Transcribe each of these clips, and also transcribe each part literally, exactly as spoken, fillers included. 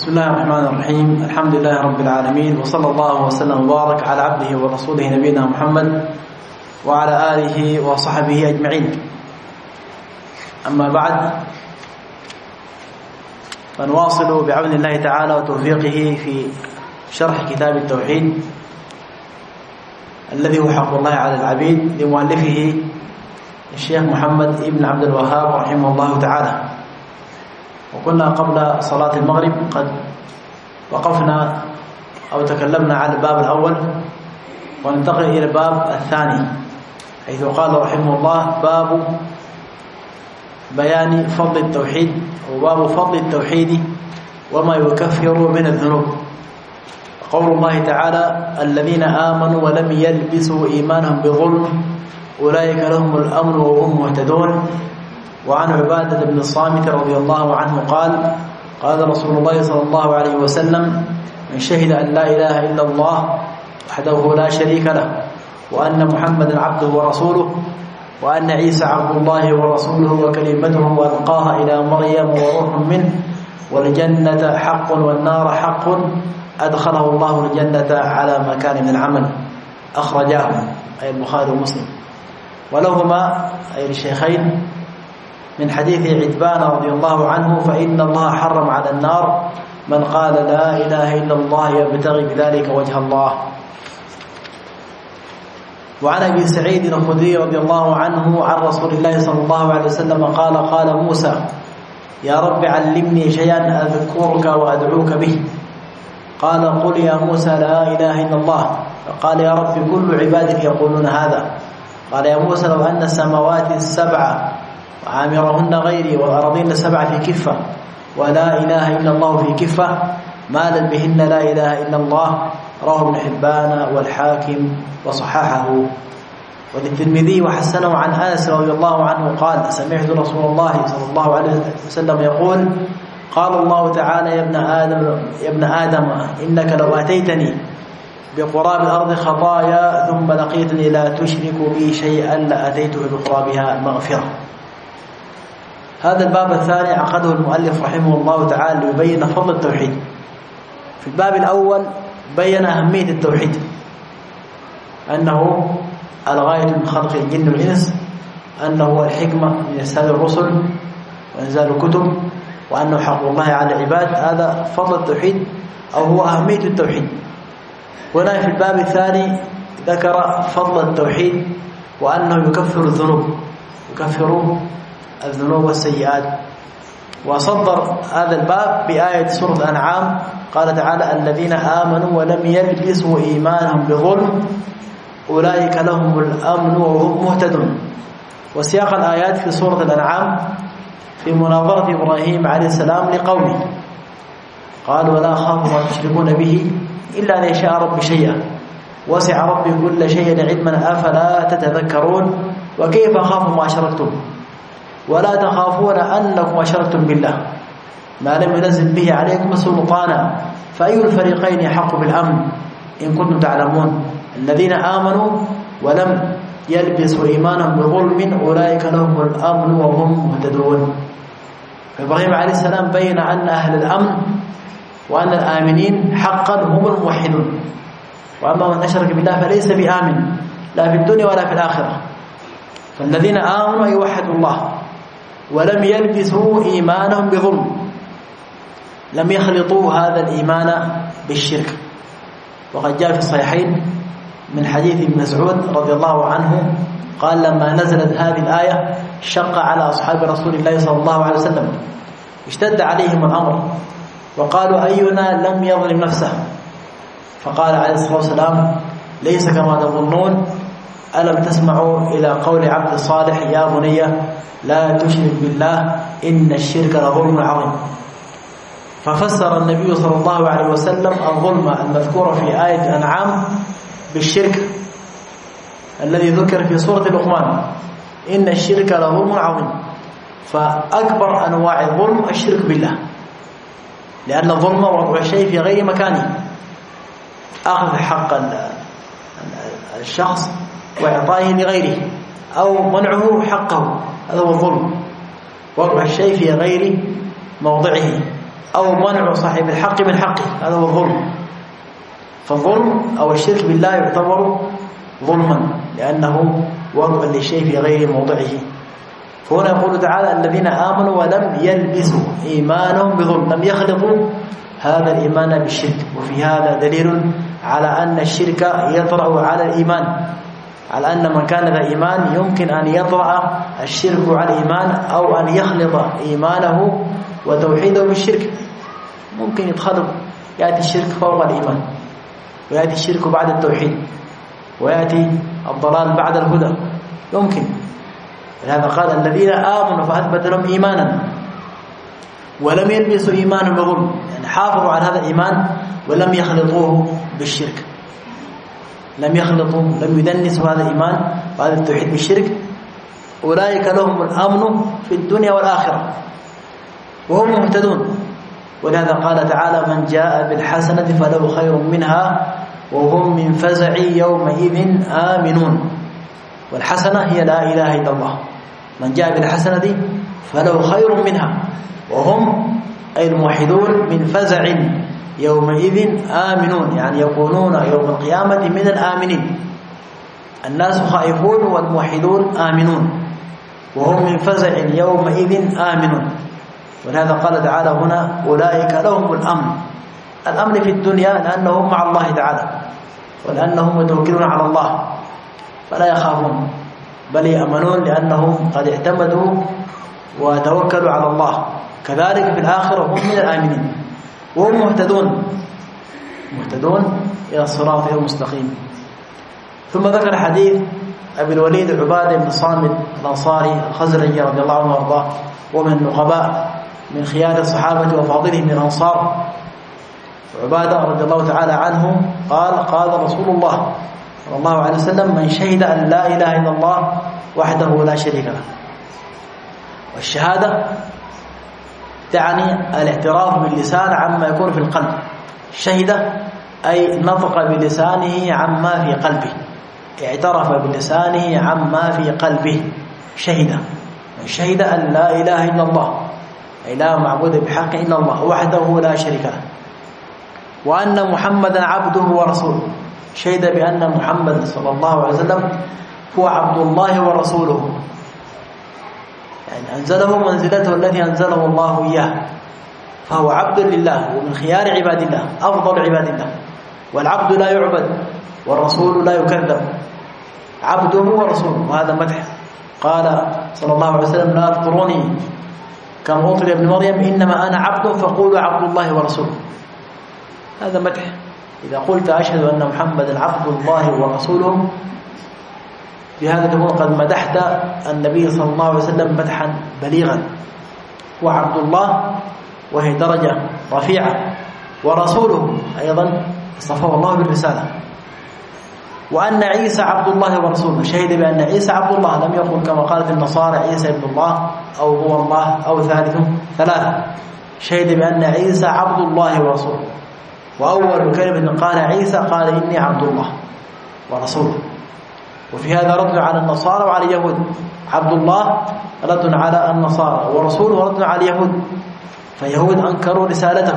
بسم الله الرحمن الرحيم. الحمد لله رب العالمين، وصلى الله وسلم وبارك على عبده ورسوله نبينا محمد وعلى آله وصحبه أجمعين. أما بعد، فنواصل بعون الله تعالى وتوفيقه في شرح كتاب التوحيد الذي هو حق الله على العبيد لمؤلفه الشيخ محمد ابن عبد الوهاب رحمه الله تعالى. وكنا قبل صلاة المغرب قد وقفنا أو تكلمنا عن الباب الأول، وننتقل إلى الباب الثاني حيث قال رحمه الله: باب بيان فضل التوحيد، وباب فضل التوحيد وما يكفر من الذنوب. قول الله تعالى: الذين آمنوا ولم يلبسوا إيمانهم بظلم أولئك لهم الأمن وهم مهتدون. وعن عبادة بن الصامت رضي الله عنه قال: قال رسول الله صلى الله عليه وسلم: من شهد أن لا إله إلا الله وحده لا شريك له، وأن محمدا عبده ورسوله، وأن عيسى عبد الله ورسوله وكلمته وألقاها إلى مريم وروح منه، والجنة حق والنار حق، أدخله الله الجنة على ما كان من العمل. أخرجاه أي البخاري ومسلم، ولهما أي الشيخين من حديث عتبان رضي الله عنه: فإن الله حرم على النار من قال لا إله إلا الله يبتغي بذلك وجه الله. وعن أبي سعيد الخدري رضي الله عنه عن رسول الله صلى الله عليه وسلم قال: قال موسى: يا رب علمني شيئا أذكرك وأدعوك به. قال: قل يا موسى لا إله إلا الله. فقال: يا رب كل عبادك يقولون هذا. قال: يا موسى لو أن السماوات السبع وعامرهن غيري والأرضين السبع في كفة ولا إله إلا الله في كفة مالت بهن لا إله إلا الله. رواه ابن حبان والحاكم وصححه. وللترمذي وحسنه عن أنس رضي الله عنه قال: سمعت رسول الله صلى الله عليه وسلم يقول: قال الله تعالى: يا ابن آدم يا ابن آدم إنك لو أتيتني بقراب الأرض خطايا ثم لقيتني لا تشرك بي شيئا لأتيته بقرابها مغفرة. هذا الباب الثاني عقده المؤلف رحمه الله تعالى ليبين فضل التوحيد. في الباب الأول بين أهمية التوحيد، أنه الغاية من خلق الجن والإنس، أنه الحكمة من إرسال الرسل وإنزال الكتب، وأنه حق الله على العباد. هذا فضل التوحيد أو هو أهمية التوحيد. هنا في الباب الثاني ذكر فضل التوحيد وأنه يكفر الذنوب يكفر الذنوب والسيئات. وصدر هذا الباب بآية سورة الأنعام قال تعالى: الذين آمنوا ولم يلبسوا إيمانهم بظلم أولئك لهم الأمن وهم مهتدون. وسياق الآيات في سورة الأنعام في مناظرة إبراهيم عليه السلام لقومه، قال: ولا أخاف ما تشركون به إلا أن يشاء ربي شيئا وسع ربي كل شيء علما أفلا تتذكرون وكيف أخاف ما أشركتم ولا تخافون أنكم أشركتم بالله ما لم ينزل به عليكم سلطانا فأي الفريقين يحق بالأمن إن كنتم تعلمون. الذين آمنوا ولم يلبسوا إيمانهم بظلم أولئك لهم الأمن وهم مهتدون. إبراهيم عليه السلام بين أن أهل الأمن وأن الآمنين حقا هم الموحدون، وأما من أشرك بالله فليس بآمن لا في الدنيا ولا في الآخرة. فالذين آمنوا يوحدوا الله ولم يلبسوا إيمانهم بظلم، لم يخلطوا هذا الإيمان بالشرك. وقد جاء في الصحيحين من حديث ابن مسعود رضي الله عنه قال: لما نزلت هذه الآية شق على أصحاب رسول الله صلى الله عليه وسلم، اشتد عليهم الأمر وقالوا: أينا لم يظلم نفسه؟ فقال عليه الصلاة والسلام: ليس كما تظنون، ألم تسمعوا إلى قول عبد الصالح: يا بني لا تشرك بالله إن الشرك لظلم عظيم. ففسر النبي صلى الله عليه وسلم الظلم المذكور في آية الأنعام بالشرك الذي ذكر في سورة لقمان: إن الشرك لظلم عظيم. فأكبر أنواع الظلم الشرك بالله، لأن الظلم وضع الشيء في غير مكانه، أخذ حق الشخص وإعطائه لغيره أو منعه حقه، هذا هو الظلم، وضع الشيء في غير موضعه. أو منع صاحب الحق من حقه، هذا هو الظلم. فالظلم أو الشرك بالله يعتبر ظلما لأنه وضع للشيء في غير موضعه. فهنا يقول تعالى الذين آمنوا ولم يلبسوا إيمانهم بظلم، لم يخلطوا هذا الإيمان بالشرك. وفي هذا دليل على أن الشرك يطرأ على الإيمان، على أن من كان ذا إيمان يمكن أن يطرأ الشرك على الإيمان أو أن يخلط إيمانه وتوحيده بالشرك. ممكن يتخلط، يأتي الشرك فوق الإيمان، ويأتي الشرك بعد التوحيد، ويأتي الضلال بعد الهدى، يمكن. لهذا قال الذين آمنوا فأثبت لهم إيمانا ولم يلبسوا إيمانهم بظلم، يعني حافظوا على هذا الإيمان ولم يخلطوه بالشرك، لم يخلطوا لم يدنسوا هذا الإيمان وهذا التوحيد بالشرك. أولئك لهم الأمن في الدنيا والآخرة وهم مهتدون. ولهذا قال تعالى من جاء بالحسنة فله خير منها وهم من فزع يومئذ آمنون. والحسنة هي لا إله إلا الله. من جاء بالحسنة فله خير منها وهم أي الموحدون من فزع يومئذ آمنون، يعني يكونون يوم القيامة من الآمنين. الناس خائفون والموحدون آمنون، وهم من فزع يومئذ آمنون. ولهذا قال تعالى هنا أولئك لهم الأمن. الأمن في الدنيا لأنهم مع الله تعالى، ولأنهم متوكلون على الله فلا يخافون، بل يأمنون لأنهم قد اعتمدوا وتوكلوا على الله. كذلك في الآخرة هم من الآمنين وهم مهتدون، مهتدون إلى الصراط المستقيم. ثم ذكر حديث أبي الوليد عبادة بن صامت الأنصاري الخزرجي رضي الله عنه وارضاه، ومن النقباء من خيار الصحابة وفاضلهم من الأنصار. عبادة رضي الله تعالى عنه قال قال رسول الله صلى الله عليه وسلم من شهد أن لا إله إلا الله وحده لا شريك له. والشهادة تعني الاعتراف باللسان عما يكون في القلب. شهد أي نطق بلسانه عما في قلبه، اعترف بلسانه عما في قلبه. شهد من شهد أن لا إله إلا الله، أي لا معبود بحق إلا الله وحده لا شريك له، وأن محمدا عبده ورسوله. شهد بأن محمد صلى الله عليه وسلم هو عبد الله ورسوله، يعني أنزله منزلته التي أنزله الله إياه، فهو عبد لله ومن خيار عباد الله، أفضل عباد الله. والعبد لا يعبد والرسول لا يكذب، عبده ورسوله، وهذا مدح. قال صلى الله عليه وسلم لا تطروني كما أطر ابن مريم إنما أنا عبد فقولوا عبد الله ورسوله، هذا مدح. إذا قلت أشهد أن محمدا عبد الله ورسوله بهذا تكون قد مدحت النبي صلى الله عليه وسلم مدحا بليغا. وعبد الله وهي درجة رفيعة، ورسوله أيضا اصطفاه الله بالرسالة. وأن عيسى عبد الله ورسوله، شهد بأن عيسى عبد الله، لم يقل كما قالت النصارى عيسى ابن الله أو هو الله أو ثالث ثلاثة. شهد بأن عيسى عبد الله ورسوله، وأول كلمة قال عيسى قال إني عبد الله ورسوله. وفي هذا رد على النصارى وعلى اليهود. عبد الله رد على النصارى، ورسوله رد على اليهود، فاليهود أنكروا رسالته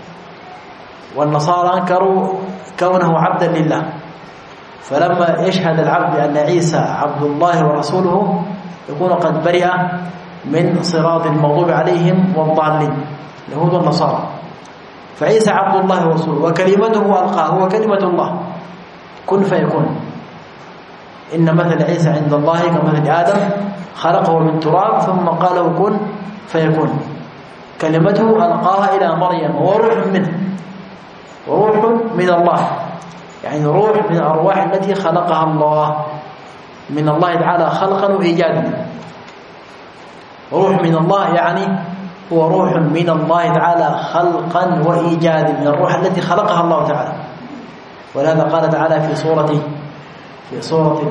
والنصارى أنكروا كونه عبدا لله. فلما يشهد العبد أن عيسى عبد الله ورسوله يكون قد برئ من صراط المغضوب عليهم والضالين اليهود والنصارى. فعيسى عبد الله ورسوله وكلمته ألقاه، هو كلمة الله كن فيكون. إن مثل عيسى عند الله كمثل آدم خلقه من تراب ثم قال له كن فيكون. كلمته ألقاها إلى مريم وروح منه، وروح من الله، يعني روح من الأرواح التي خلقها الله من الله تعالى خلقا وإيجادا. روح من الله يعني هو روح من الله تعالى خلقا وإيجادا، من الروح التي خلقها الله تعالى. ولهذا قال تعالى في سورة في سورة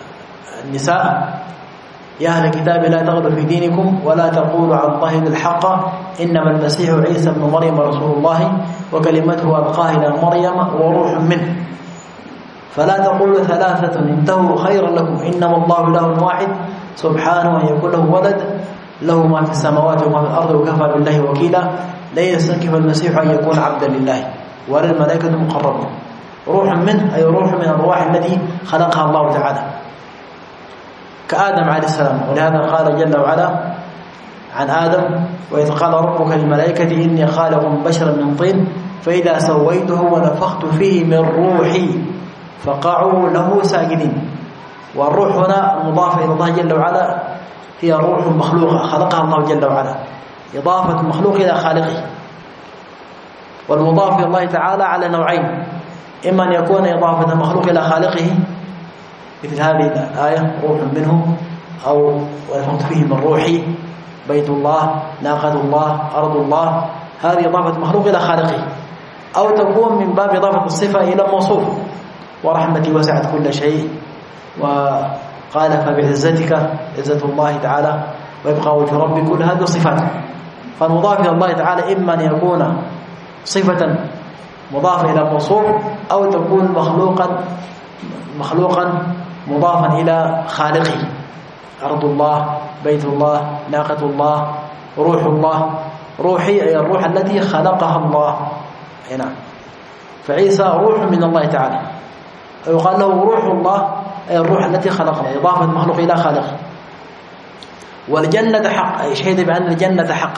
النساء يا أهل الكتاب لا تغلوا في دينكم ولا تقولوا على الله إلا الحق إنما المسيح عيسى ابن مريم رسول الله وكلمته ألقاها إلى مريم وروح منه. فلا تقولوا ثلاثة انتهوا خيرا لكم إنما الله إله واحد سبحانه أن يكون له ولد له ما في السماوات وما في الأرض وكفى بالله وكيلا لا يستنكف المسيح أن يكون عبدا لله ولا الملائكة المقربون. روح منه أي روح من الأرواح التي خلقها الله تعالى كآدم عليه السلام. ولهذا قال جل وعلا عن آدم: وإذ قال ربك للملائكة إني خالق بشرا من طين فإذا سويته ونفخت فيه من روحي فقعوا له ساجدين. والروح هنا المضافة إلى الله جل وعلا هي روح مخلوقة خلقها الله جل وعلا، إضافة المخلوق إلى خالقه. والمضاف إلى الله تعالى على نوعين: إما أن يكون إضافة المخلوق إلى خالقه مثل هذه الآية روح منه، أو ونفخت فيه من روحي، بيت الله، ناقة الله، أرض الله، هذه إضافة المخلوق إلى خالقه. أو تكون من باب إضافة الصفة إلى موصوف: ورحمتي وسعت كل شيء، وقال فبعزتك عزة الله تعالى ويبقى وجه ربي، كل هذه صفات. فالمضاف إلى الله تعالى إما أن يكون صفة مضافة إلى موصوف، أو تكون مخلوقا مخلوقا مضافا إلى خالقه: أرض الله، بيت الله، ناقة الله، روح الله. روحي أي الروح التي خلقها الله. نعم. فعيسى روح من الله تعالى، ويقال له روح الله أي الروح التي خلقها، إضافة المخلوق إلى خالقه. والجنة حق أي شهد بأن الجنة حق.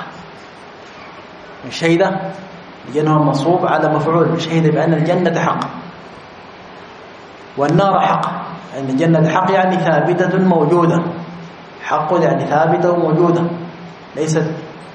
شهد الجنة منصوب على مفعول، شهد بأن الجنة حق. والنار حق، أن الجنة حق يعني ثابتة موجودة. حق يعني ثابتة وموجودة، ليست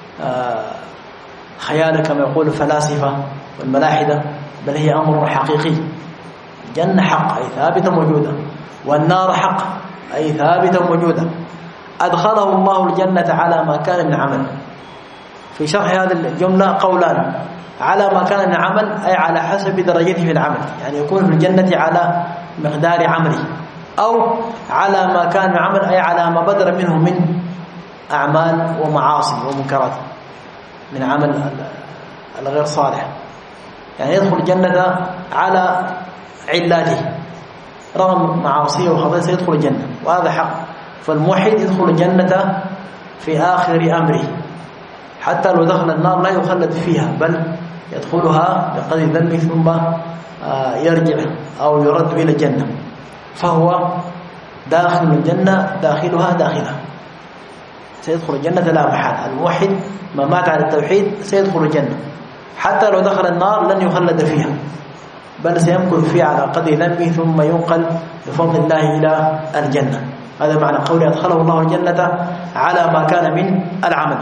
خيال كما يقول الفلاسفة والملاحدة، بل هي أمر حقيقي. الجنة حق أي ثابتة موجودة، والنار حق أي ثابتة موجودة. أدخله الله الجنة على ما كان من عمل. في شرح هذه الجملة قولان: على ما كان من عمل أي على حسب درجته في العمل، يعني يكون في الجنة على مقدار عمله، أو على ما كان من عمل أي على ما بدر منه من أعمال ومعاصي ومنكرات من عمل الغير صالح، يعني يدخل الجنة على علاته، رغم معاصيه وخطاياه سيدخل الجنة، وهذا حق. فالموحد يدخل الجنة في آخر أمره، حتى لو دخل النار لا يخلد فيها، بل يدخلها بقدر ذنبه ثم يرجع أو يرد إلى الجنة، فهو داخل الجنة، داخلها داخلها، سيدخل الجنة لا محال. الموحد ما مات على التوحيد سيدخل الجنة، حتى لو دخل النار لن يخلد فيها، بل سيمكث فيها على قدر ذنبه ثم ينقل بفضل الله إلى الجنة. هذا معنى قوله أدخله الله الجنة على ما كان من العمل.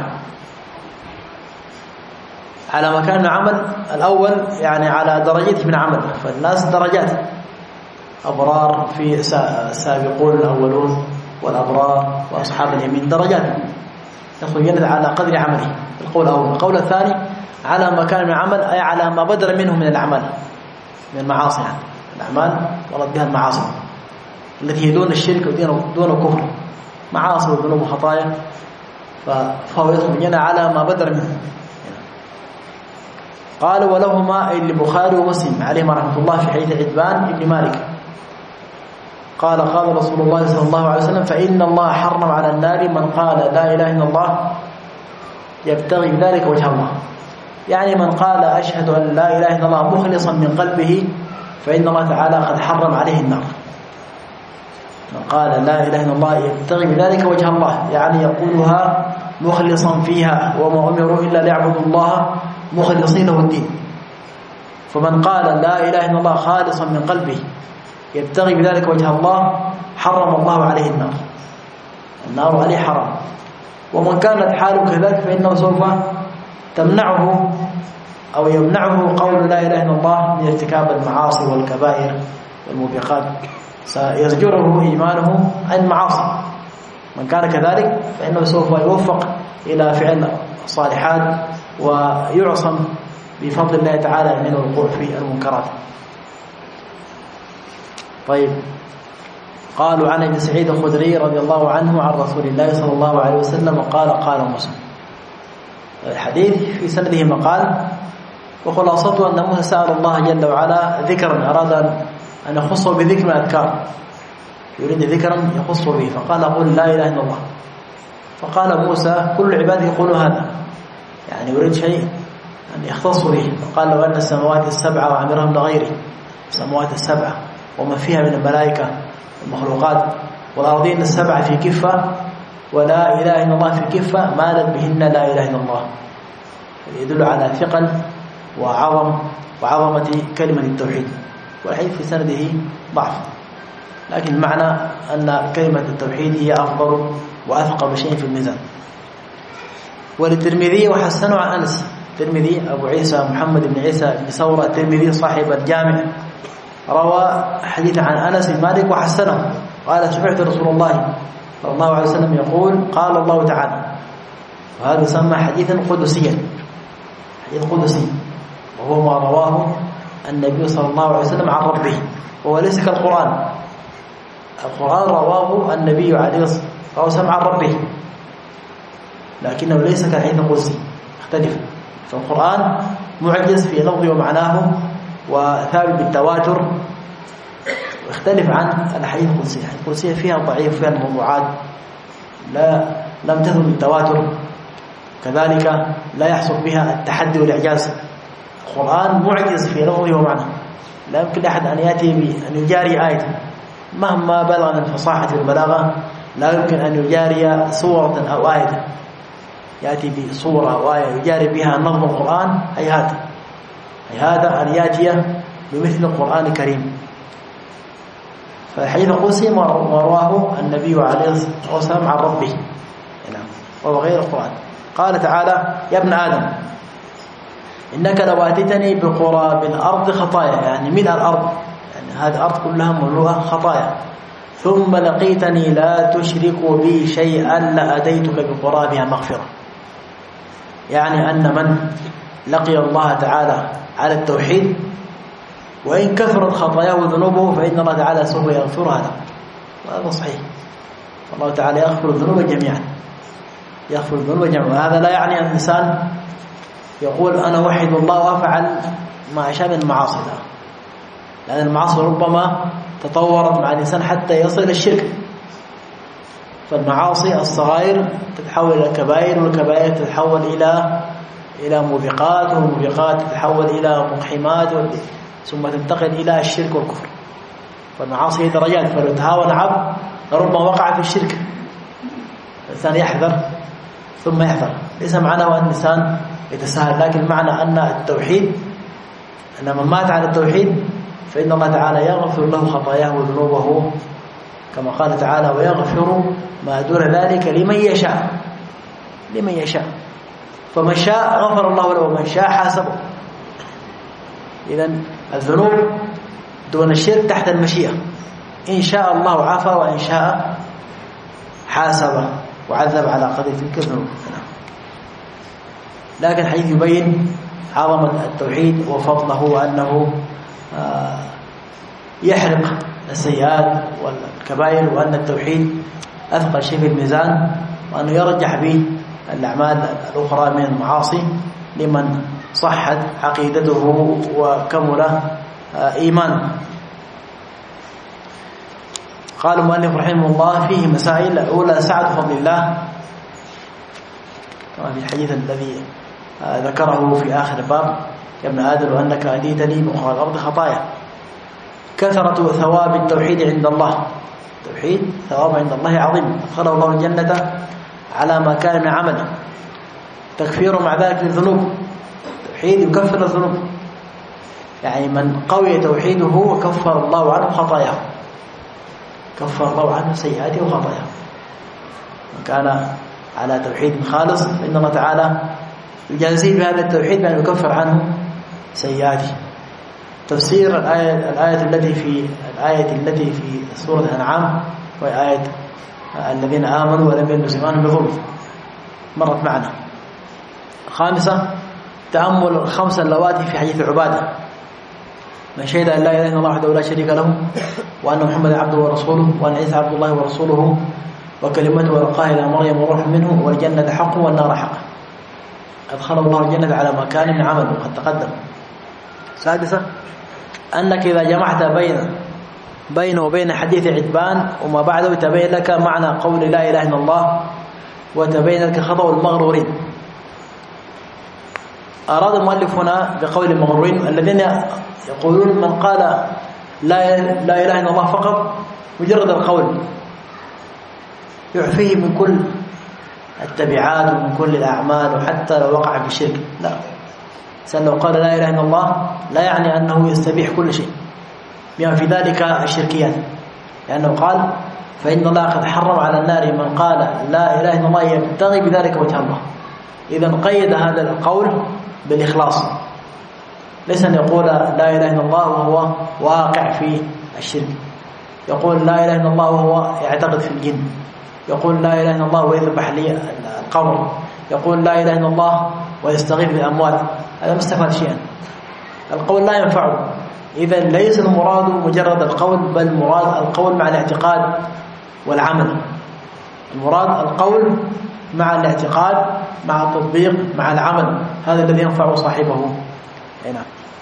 على ما كان من العمل الأول يعني على درجته من عمل، فالناس درجات، أبرار في سابقون الأولون والأبرار وأصحاب اليمين درجات، يدخل الجنة على قدر عمله. القول الأول. القول الثاني على ما كان من العمل أي على ما بدر منه من الأعمال، من المعاصي، يعني الأعمال ورد بها المعاصي التي هي دون الشرك ودون الكفر، معاصي وذنوب وخطايا، فهو يدخل الجنة على ما بدر منه. قال ولهما أي البخاري ومسلم عليهما رحمة الله في حديث عتبان بن مالك قال قال رسول الله صلى الله عليه وسلم: فإن الله حرم على النار من قال لا إله إلا الله يبتغي بذلك وجه الله، يعني من قال أشهد أن لا إله إلا الله مخلصا من قلبه فإن الله تعالى قد حرم عليه النار. من قال لا إله إلا الله يبتغي بذلك وجه الله، يعني يقولها مخلصا فيها، وما أمروا إلا ليعبدوا الله مخلصين له الدين. فمن قال لا إله إلا الله خالصا من قلبه يبتغي بذلك وجه الله حرم الله عليه النار، النار عليه حرام. ومن كانت حاله كذلك فإنه سوف تمنعه أو يمنعه قول لا إله إلا الله من ارتكاب المعاصي والكبائر والموبقات، سيزجره إيمانه عن المعاصي. من كان كذلك فإنه سوف يوفق إلى فعل الصالحات ويعصم بفضل الله تعالى من الوقوع في المنكرات. طيب، قالوا عن ابن سعيد الخدري رضي الله عنه عن رسول الله صلى الله عليه وسلم قال قال موسى. الحديث في سنده مقال، وخلاصته أن موسى سأل الله جل وعلا ذكرا، أراد أن يخصه بذكر من الأذكار، يريد ذكرا يخصه به، فقال قل لا إله إلا الله. فقال موسى كل عبادي يقولوا هذا، يعني يريد شيء أن يختص به. قال لو أن السماوات السبعة وعمرهم لغيره، السماوات السبعة وما فيها من الملائكة والمخلوقات، والأرضين السبعة في كفة ولا إله إلا الله في كفة، مالت بهن لا إله إلا الله. يدل على ثقل وعظم وعظمة كلمة التوحيد. والحديث في سنده ضعف، لكن المعنى أن كلمة التوحيد هي أفضل وأثقل شيء في الميزان. وللترمذي وحسنه عن أنس، الترمذي أبو عيسى محمد بن عيسى بن ثورة الترمذي صاحب الجامع روى حديث عن أنس بن مالك وحسنه، قال سمعت رسول الله صلى الله عليه وسلم يقول قال الله تعالى، وهذا يسمى حديثا قدسيا، حديث قدسي، وهو ما رواه النبي صلى الله عليه وسلم عن ربه، وهو ليس كالقرآن. القرآن رواه النبي عليه الصلاة والسلام عن ربه، لكنه ليس كالحديث القدسي، يختلف. فالقرآن معجز في لفظه ومعناه وثابت بالتواتر، ويختلف عن الحديث القدسي. الحديث القدسي فيها ضعيف، فيها الموضوعات لا لم تثبت بالتواتر، كذلك لا يحصل بها التحدي والإعجاز. القرآن معجز في لفظه ومعناه، لا يمكن أحد أن يأتي بأن يجاري آية مهما بلغ من الفصاحة والبلاغة، لا يمكن أن يجاري سورة أو آية، يأتي بصورة أو آية يجاري بها نظم القرآن، هيهات هيهات أن يأتي بمثل القرآن الكريم. فالحديث القدسي ما رواه النبي عليه الصلاة والسلام عن ربه، وهو غير القرآن. قال تعالى يا ابن آدم إنك لو أتيتني بقراب الأرض خطايا، يعني ملء الأرض، يعني هذه الأرض كلها ملوءة خطايا، ثم لقيتني لا تشرك بي شيئا لأتيتك بقرابها مغفرة. يعني أن من لقي الله تعالى على التوحيد وإن كثرت خطاياه وذنوبه فإن الله تعالى سوف يغفرها له، وهذا صحيح. الله تعالى يغفر الذنوب جميعا، يغفر الذنوب جميعا. وهذا لا يعني أن الإنسان يقول أنا وحد الله وأفعل ما أشاء من المعاصي، لأن المعاصي ربما تطورت مع الإنسان حتى يصل إلى الشرك. فالمعاصي الصغائر تتحول إلى كبائر، والكبائر تتحول إلى إلى موبقات، والموبقات تتحول إلى مقحمات، ثم تنتقل إلى الشرك والكفر. فالمعاصي هي درجات، فلو تهاون عبد ربما وقع في الشرك. الإنسان يحذر ثم يحذر، ليس معناه أن الإنسان يتساهل، لكن معنى أن التوحيد، أن من مات على التوحيد فإن الله تعالى يغفر له خطاياه وذنوبه، كما قال تعالى ويغفر ما دون ذلك لمن يشاء، لمن يشاء. فمن شاء غفر الله له ومن شاء حاسبه. إذن الذنوب دون الشرك تحت المشيئة، إن شاء الله عفا وإن شاء حاسبه وعذب على قدر تلك الذنوب. لكن الحديث يبين عظمة التوحيد وفضله، وأنه يحرق السيئات والكبائر، وأن التوحيد أثقل شيء في الميزان، وأنه يرجح به الأعمال الأخرى من المعاصي لمن صحت عقيدته وكمل إيمانه. قال المؤلف رحمه الله فيه مسائل. الأولى سعة فضل الله، كما في الحديث الذي ذكره في آخر الباب يا ابن آدم وأنك أتيتني بقراب الأرض خطايا. كثرة ثواب التوحيد عند الله، التوحيد ثواب عند الله عظيم، أدخله الله الجنة على ما كان من عمله. تكفير مع ذلك للذنوب، التوحيد يكفر الذنوب، يعني من قوي توحيده وكفر الله عنه خطاياه، كفر الله عنه سيئاته وخطاياه. من كان على توحيد خالص فإن الله تعالى يجازيه بهذا التوحيد بأن يكفر عنه سيئاته. تفسير الآية, الآية التي في الآية التي في سورة الأنعام، وهي آية الذين آمنوا ولم يلبسوا إيمانهم بظلم، مرت معنا. خامسة تأمل الخمس اللواتي في حديث عبادة، من شهد أن لا إله إلا الله وحده لا شريك له وأن محمدا عبده ورسوله وأن عيسى عبد الله ورسوله وكلمته ألقاها إلى مريم وروح منه والجنة حق والنار حق، أدخله الله الجنة على ما كان من عمله قد تقدم. سادسة أنك إذا جمعت بين بينه وبين حديث عتبان وما بعده تبين لك معنى قول لا إله إلا الله، وتبين لك خطأ المغرورين. أراد المؤلف هنا بقول المغرورين الذين يقولون من قال لا لا إله إلا الله فقط مجرد القول يعفيه من كل التبعات ومن كل الأعمال وحتى لو وقع في الشرك. لا، سأل لو قال لا إله إلا الله لا يعني أنه يستبيح كل شيء بما في ذلك الشركيات، لأنه قال فإن الله قد حرم على النار من قال لا إله إلا الله يبتغي بذلك وجه الله. إذا قيد هذا القول بالإخلاص، ليس أن يقول لا إله إلا الله وهو واقع في الشرك، يقول لا إله إلا الله وهو يعتقد في الجن، يقول لا إله إلا الله ويذبح لي القبر، يقول لا إله إلا الله ويستغيث بالأموات. هذا ما استفاد شيئا، القول لا ينفعه. إذا ليس المراد مجرد القول، بل المراد القول مع الاعتقاد والعمل. المراد القول مع الاعتقاد مع التطبيق مع العمل، هذا الذي ينفع صاحبه. هنا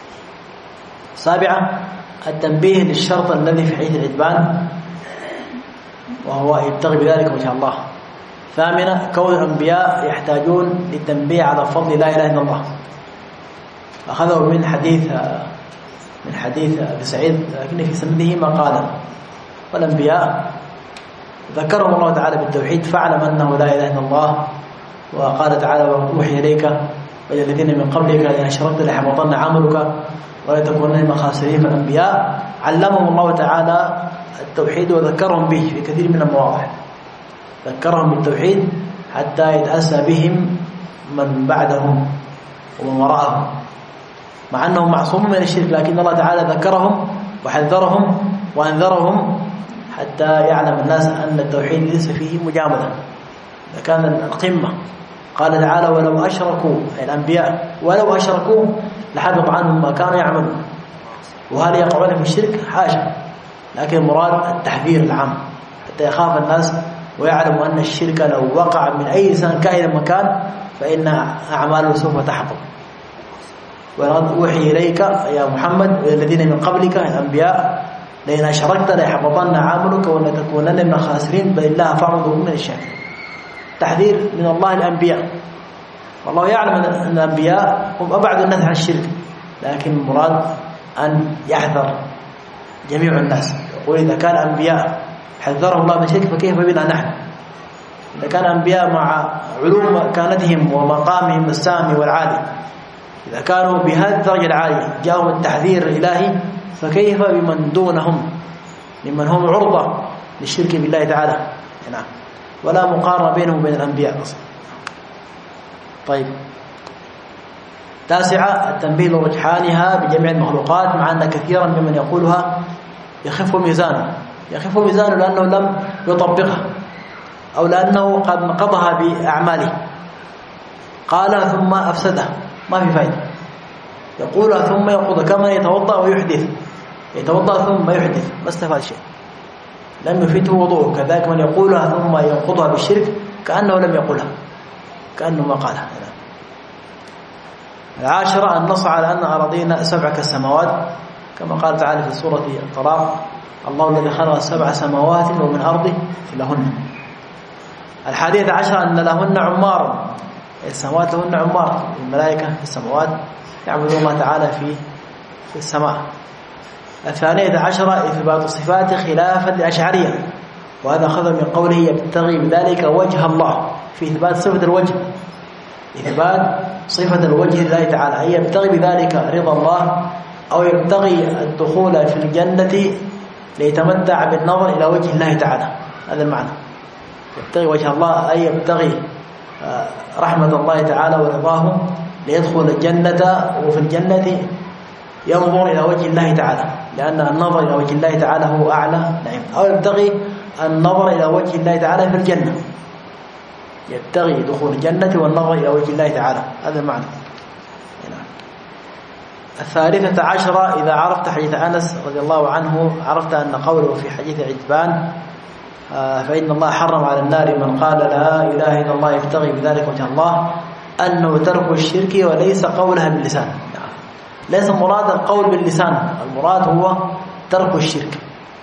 سابعة التنبيه للشرط الذي في حديث العتبان وهو يبتغي بذلك وجه الله. ثامنة كون الأنبياء يحتاجون للتنبيه على فضل لا إله إلا الله، أخذه من حديث من حديث أبي سعيد لكن في سنده ما قال والأنبياء ذكرهم الله تعالى بالتوحيد فاعلم أنه لا إله إلا الله، وقال تعالى وأوحي إليك وإلى الذين من قبلك لئن أشركت ليحبطن عملك ولا تكونن من الخاسرين. فالأنبياء علمهم الله تعالى التوحيد وذكرهم به في كثير من المواضع، ذكرهم بالتوحيد حتى يتأسى بهم من بعدهم ومن وراءهم، مع أنهم معصومون من الشرك، لكن الله تعالى ذكرهم وحذرهم وأنذرهم حتى يعلم الناس أن التوحيد ليس فيه مجاملة. إذا كان القمة قال تعالى ولو أشركوا الأنبياء ولو أشركوا لحبط عنهم ما كانوا يعملون، وهل يقعون في الشرك؟ حاشا، لكن المراد التحذير العام حتى يخاف الناس ويعلموا أن الشرك لو وقع من أي إنسان كائن مكان فإن أعماله سوف تحبط. ولقد أوحي إليك يا محمد والذين من قبلك الأنبياء لئن أشركت ليحبطن عملك ولتكونن من الخاسرين بل الله فاعبده من الشاكرين. تحذير من الله الأنبياء، والله يعلم أن الأنبياء هم أبعد الناس عن الشرك، لكن المراد أن يحذر جميع الناس. يقول إذا كان أنبياء حذرهم الله من الشرك فكيف بنا نحن؟ إذا كان أنبياء مع علوم مكانتهم ومقامهم السامي والعالي، إذا كانوا بهذه الدرجة العالية جاءهم التحذير الإلهي، فكيف بمن دونهم ممن هم عرضة للشرك بالله تعالى؟ نعم، ولا مقارنة بينهم وبين الأنبياء أصلا. طيب، تاسعة التنبيه لرجحانها بجميع المخلوقات، مع أن كثيرا ممن يقولها يخف ميزانه يخف ميزانه لأنه لم يطبقها أو لأنه قد نقضها بأعماله، قالها ثم أفسدها، ما في فائدة. يقولها ثم يقضى كما يتوضأ ويحدث، يتوضأ ثم يحدث، ما استفاد شيء، لم يفيده وضوءه. كذلك من يقولها ثم ينقضها بالشرك كأنه لم يقولها، كأنه ما قالها. العاشرة النص على أن أراضينا سبع كالسماوات، كما قال تعالى في سورة الطلاق الله الذي خلق سبع سماوات ومن أرضه لهن. الحادية عشرة أن لهن عمار، السماوات لهن عمار، الملائكة في السماوات يعبدون الله تعالى في في السماء. الثانية عشرة إثبات الصفات خلافا للأشعرية، وهذا أخذ من قوله يبتغي بذلك وجه الله، في إثبات صفة الوجه، إثبات صفة الوجه لله تعالى، أي يبتغي بذلك رضا الله أو يبتغي الدخول في الجنة ليتمتع بالنظر إلى وجه الله تعالى. هذا المعنى، يبتغي وجه الله أي يبتغي رحمة الله تعالى ورضاه ليدخل الجنة، وفي الجنة ينظر إلى وجه الله تعالى، لأن النظر إلى وجه الله تعالى هو أعلى نعيم. أو يبتغي النظر إلى وجه الله تعالى في الجنة، يبتغي دخول الجنة والنظر إلى وجه الله تعالى، هذا المعنى. الثالثة عشرة إذا عرفت حديث أنس رضي الله عنه عرفت أن قوله في حديث عتبان فإن الله حرم على النار من قال لا إله إلا الله يبتغي بذلك وجه الله، أنه ترك الشرك وليس قولها باللسان. ليس مراد القول باللسان، المراد هو ترك الشرك،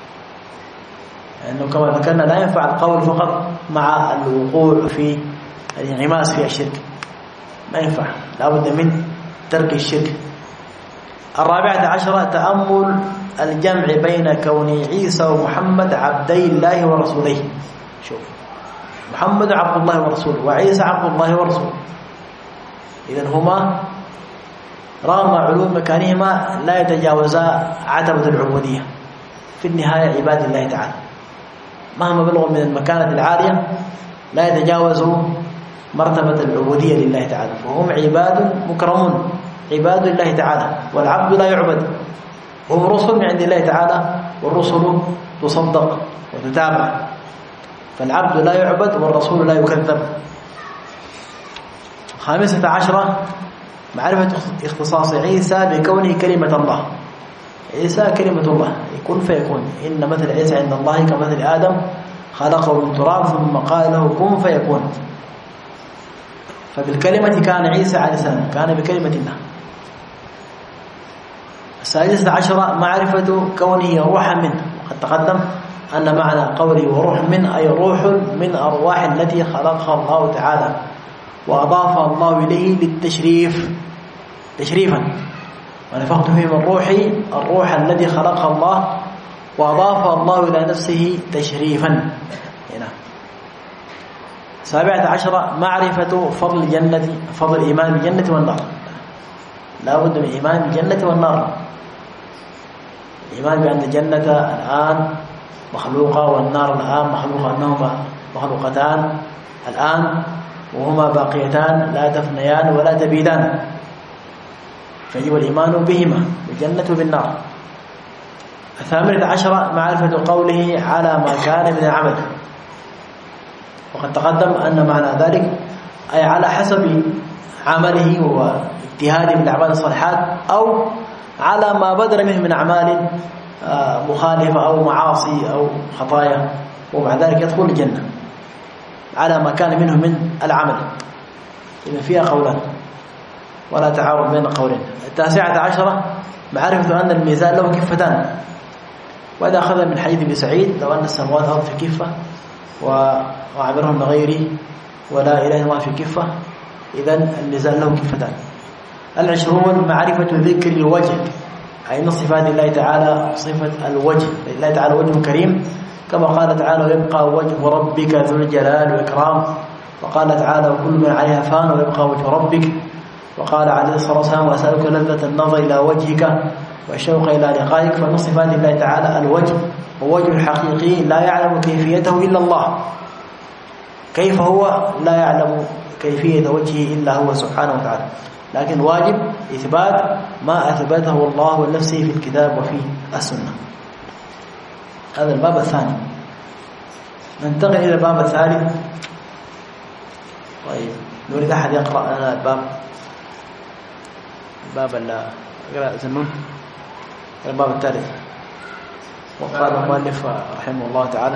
لأنه كما ذكرنا لا ينفع القول فقط مع الوقوع في الانغماس في الشرك، ما ينفع، لابد من ترك الشرك. الرابعة عشرة تأمل الجمع بين كون عيسى ومحمد عبدي الله ورسوله. شوف، محمد عبد الله ورسوله وعيسى عبد الله ورسوله، إذن هما رغم علوم مكانهما لا يتجاوزا عتبة العبودية، في النهاية عباد الله تعالى، مهما بلغوا من المكانة العالية لا يتجاوزوا مرتبة العبودية لله تعالى، فهم عباد مكرمون عباد الله تعالى، والعبد لا يعبد، وهم رسل من عند الله تعالى، والرسل تصدق وتتابع، فالعبد لا يعبد والرسول لا يكذب. خامسة عشرة معرفة اختصاص عيسى بكونه كلمة الله. عيسى كلمة الله، يكون فيكون، إن مثل عيسى عند الله كمثل آدم خلقه من تراب ثم قال له كن فيكون، فبالكلمة كان عيسى عليه السلام، كان بكلمة الله. السادسة عشرة معرفة كونه روحا منه، وقد تقدم أن معنى قوله وروح منه أي روح من أرواح التي خلقها الله تعالى وأضاف الله إليه للتشريف تشريفا، ونفخت فيه من روحي الروح الذي خلقها الله وأضاف الله إلى نفسه تشريفا. هنا سابعة عشرة معرفة فضل الجنة، فضل الإيمان بالجنة والنار، لا بد من الإيمان بالجنة والنار، الإيمان بأن الجنة الآن مخلوقة والنار الآن مخلوقة، أنهما مخلوقتان الآن وهما باقيتان لا تفنيان ولا تبيدان، فيجب الإيمان بهما بالجنة وبالنار. الثامنة عشرة معرفة قوله على ما كان من العمل، وقد تقدم أن معنى ذلك أي على حسب عمله واجتهاده من الأعمال الصالحات، أو على ما بدر منه من أعمال مخالفة أو معاصي أو خطايا، ومع ذلك يدخل الجنة على ما كان منه من العمل. إذن فيها قولان ولا تعارض بين قولين. التاسعة عشرة معرفة أن الميزان له كفتان، وإذا أخذ من حديث ابن سعيد لو أن السماوات والأرض في كفة وعبرهم بغيره ولا إله إلا الله في كفة، إذن الميزان له كفتان. العشرون معرفة ذكر الوجه، أي من صفات الله تعالى صفة الوجه، لله تعالى وجه كريم، كما قال تعالى ويبقى وجه ربك ذو الجلال والإكرام، وقال تعالى وكل من عليها فان ويبقى وجه ربك، وقال عليه الصلاة والسلام وأسألك لذة النظر إلى وجهك والشوق إلى لقائك. فمن صفات الله تعالى الوجه، ووجه الحقيقي لا يعلم كيفيته إلا الله، كيف هو لا يعلم كيفية وجهه إلا هو سبحانه وتعالى، لكن واجب إثبات ما أثبته الله لنفسه في الكتاب وفي السنة. هذا الباب الثاني. ننتقل إلى الباب الثالث. طيب نريد أحد يقرأ لنا الباب الباب اللي أقرأ زنون الباب الثالث. وقال المؤلف رحمه الله تعالى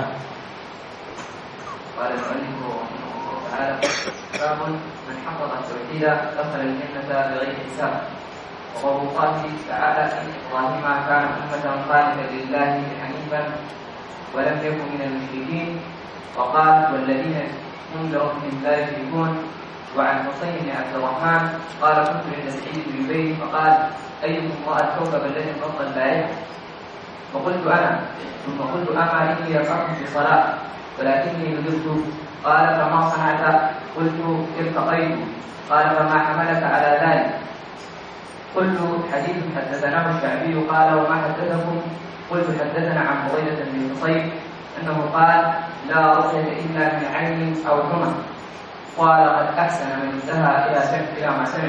قال المؤلف رحمه الله تعالى باب من حقق التوحيد دخل الجنة بغير حساب. وقوله تعالى إن إبراهيم كان أمة قانتا لله حنيفا ولم يكن من المشركين، وقال والذين هم بربهم لا يشركون. وعن حسين بن عبد الرحمن قال كنت عند سعيد بن جبير فقال أيكم رأى الكوكب الذي انبسط البارحة؟ فقلت أنا، ثم قلت أما إني رفعت في صلاة ولكني نذرت. قال فما صنعت؟ قلت ارتقيت. قال فما حملك على ذلك؟ قلت حديث حدثناه الشعبي. قال وما حدثكم؟ قلت حدثنا عن فضيلة بن قصيب أنه قال لا رقية إلا من عين أو حمى. قال قد أحسن من انتهى إلى سمع إلى ما سمع.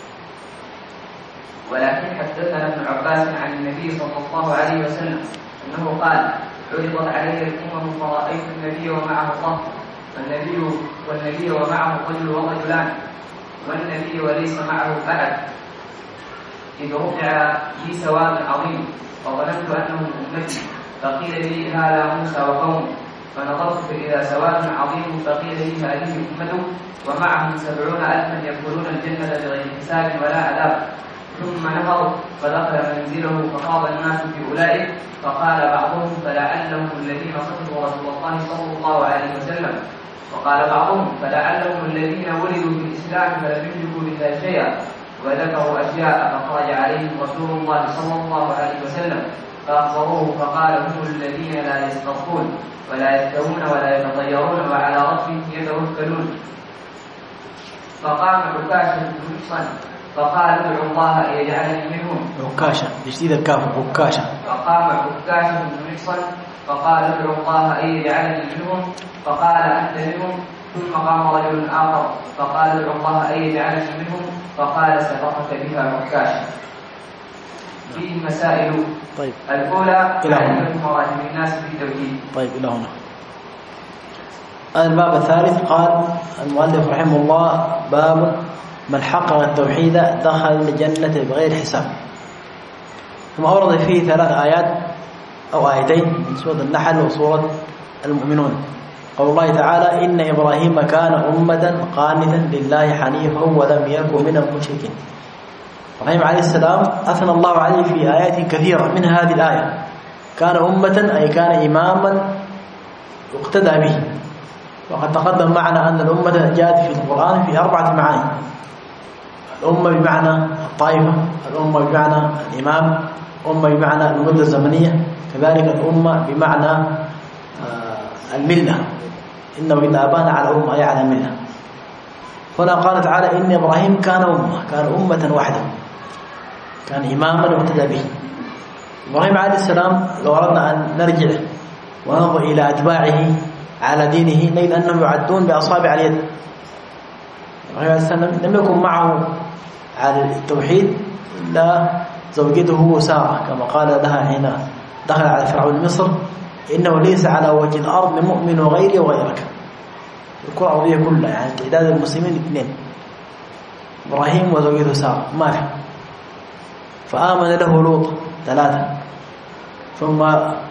ولكن حدثنا ابن عباس عن النبي صلى الله عليه وسلم أنه قال عرضت علي الأمم فرأيت النبي ومعه طهر، والنبي والنبي ومعه رجل ورجلان، والنبي وليس معه أحد، إذ رفع لي سواد عظيم فظننت أنه أمتي، فقيل لي هذا موسى وقومه، فنظرت فإذا سواد عظيم فقيل لي هذه أمته ومعهم سبعون ألفا يدخلون الجنة بغير حساب ولا عذاب. ثم نهض فدخل منزله فخاض الناس في أولئك، فقال بعضهم فلعلهم الذين خطبوا رسول الله صلى الله عليه وسلم، وقال بعضهم فلعلهم الذين ولدوا في الإسلام فلم يشركوا بالله شيئا، وذكروا أشياء فخرج عليهم رسول الله صلى الله عليه وسلم فأخبروه فقال هم الذين لا يستطيعون ولا يستوون ولا يتطيرون وعلى ربهم يتوكلون. فقام عكاشة بن محصن فقال ادعوا الله أن يجعلني منهم. عكاشة بشديد الكاف عكاشة. فقام عكاشة بن محصن فقال ادعوا الله أن يجعلني منهم فقال أنت منهم. ثم قام رجل آخر فقال ادعوا الله أن يجعلني منهم فقال سبقك بها عكاشة. فيه مسائل. طيب. الأولى معرفة مراتب الناس في التوحيد. طيب إلى هنا. الباب الثالث قال المؤلف رحمه الله باب من حقق التوحيد دخل الجنة بغير حساب. ثم أورد فيه ثلاث آيات أو آيتين من سورة النحل وسورة المؤمنون. قول الله تعالى إن إبراهيم كان أمة قانتا لله حنيفا ولم يكن من المشركين. إبراهيم عليه السلام أثنى الله عليه في آيات كثيرة من هذه الآية. كان أمة أي كان إماما يقتدى به. وقد تقدم معنا أن الأمة جاءت في القرآن في أربعة معاني. الأمة بمعنى الطائفة، الأمة بمعنى الإمام، الأمة بمعنى المدة الزمنية، كذلك الأمة بمعنى الملة. إنه إن آبانا على أمة أي على ملة. هنا قال تعالى إن إبراهيم كان أمة، كان أمة واحدة، كان إماما يقتدى به. إبراهيم عليه السلام لو أردنا أن نرجع وننظر إلى أتباعه على دينه نجد أنهم يعدون بأصابع اليد. إبراهيم عليه السلام لم يكن معه على التوحيد إلا زوجته سارة كما قال لها حين دخل على فرعون مصر إنه ليس على وجه الأرض مؤمن غيري وغيرك. الكرة الأرضية كلها يعني تعداد المسلمين اثنين، إبراهيم وزوجته سارة ما في. فآمن له لوط ثلاثة، ثم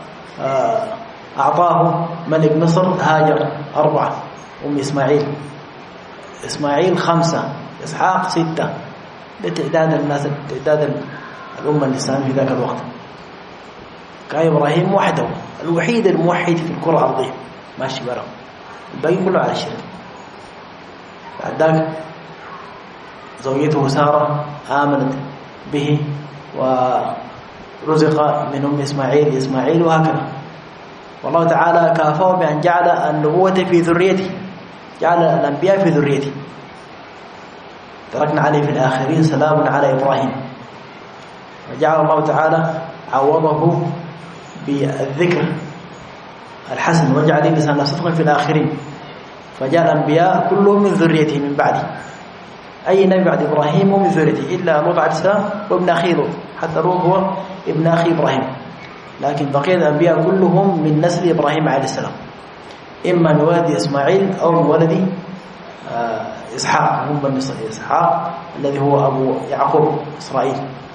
أعطاه ملك مصر هاجر أربعة، أم إسماعيل إسماعيل خمسة، إسحاق ستة. لتعداد الناس تعداد الأمة الإسلامية في ذاك الوقت. كان إبراهيم وحده الوحيد الموحد في الكرة الأرضية ماشي برا، الباقي كله على الشرك. بعد ذلك زوجته سارة آمنت به ورزق من أم إسماعيل إسماعيل وهكذا. والله تعالى كافاه بأن جعل النبوة في ذريته، جعل الأنبياء في ذريته. تركنا عليه في الآخرين سلام على إبراهيم. وجعل الله تعالى عوضه بالذكر الحسن وجعل لسان صدق في الآخرين. فجاء الأنبياء كلهم من ذريته من بعده. أي نبي بعد إبراهيم من ذريته إلا لوط عليه السلام وابن أخي لوط، حتى لوط هو ابن أخي إبراهيم. لكن بقية الأنبياء كلهم من نسل إبراهيم عليه السلام، إما من ولد إسماعيل أو من ولد إسحاق، هم بني إسحاق الذي هو أبو يعقوب إسرائيل.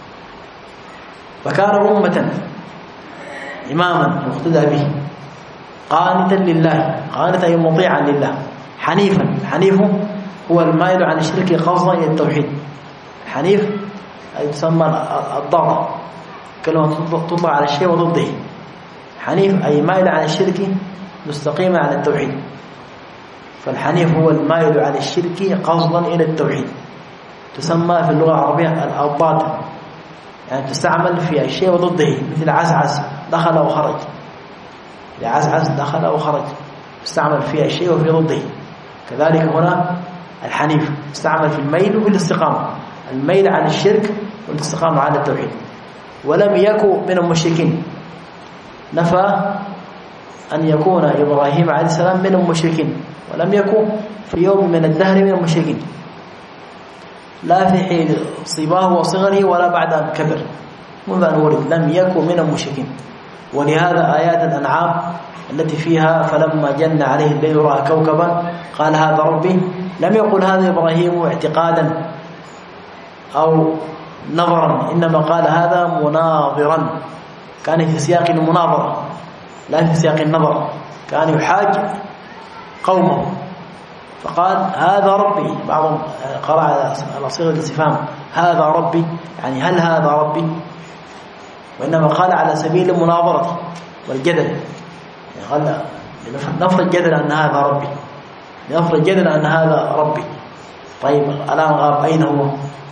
فكان أمة إماما يقتدى به، قانتا لله، قانتا أي مطيعا لله، حنيفا. حنيف هو المائل عن الشرك قصدا إلى التوحيد. حنيف أي تسمى الضاد، كلمة تطلق على الشيء وضده. حنيف أي مائل عن الشرك مستقيما على التوحيد. فالحنيف هو المائل عن الشرك قصدا إلى التوحيد. تسمى في اللغة العربية الأضداد، يعني تستعمل في الشيء وضده، مثل عسعس دخل وخرج. عسعس دخل وخرج تستعمل في الشيء وفي ضده. كذلك هنا الحنيف استعمل في الميل وفي الاستقامة، الميل عن الشرك والاستقامة على التوحيد. ولم يكن من المشركين، نفى أن يكون إبراهيم عليه السلام من المشركين، ولم يكن في يوم من الدهر من المشركين، لا في حين صباه وصغره ولا بعد أن كبر، منذ أن ولد لم يكن من المشركين. ولهذا آيات الأنعام التي فيها فلما جن عليه الليل رأى كوكبا قال هذا ربي، لم يقل هذا إبراهيم اعتقادا أو نظرا، إنما قال هذا مناظرا، كان في سياق المناظرة لا في سياق النظر. كان يحاج قومه فقال هذا ربي. بعضهم قرأ على صيغة الاستفهام هذا ربي، يعني هل هذا ربي، وإنما قال على سبيل المناظرة والجدل. يعني قال نفرض جدل أن هذا ربي، نفرض جدل أن هذا ربي. طيب الآن غاب أين هو؟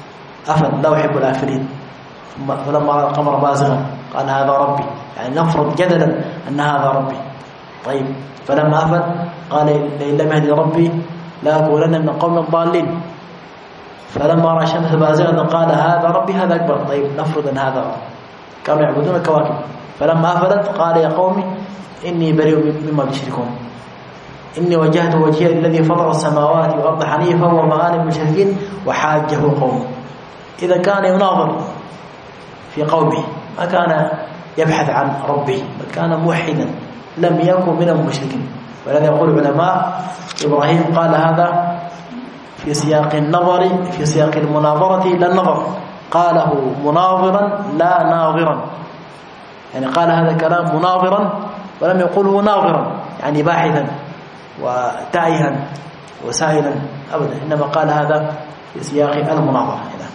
أفل لا أحب الآفلين. فلما رأى القمر بازغا قال هذا ربي، يعني نفرض جدلا أن هذا ربي. طيب فلما أفل قال لئن لم يهدي ربي لا أكونن من القوم الضالين. فلما رأى الشمس بازغة قال هذا ربي هذا أكبر. طيب نفرض أن هذا ربي. كانوا يعبدون الكواكب. فلما أفلت قال يا قوم إني بريء مما تشركون، إني وجهت وجهي الذي فطر السماوات والأرض حنيفا وما أنا من المشركين وحاجه قومه. إذا كان يناظر في قومه ما كان يبحث عن ربه، بل كان موحدا لم يكن من المشركين. ولذا يقول العلماء إبراهيم قال هذا في سياق النظر، في سياق المناظرة لا النظر، قاله مناظرا لا ناظرا، يعني قال هذا الكلام مناظرا ولم يقوله ناظرا يعني باحثا وتائها وسائلا أبدا، إنما قال هذا في سياق المناظرة هنا.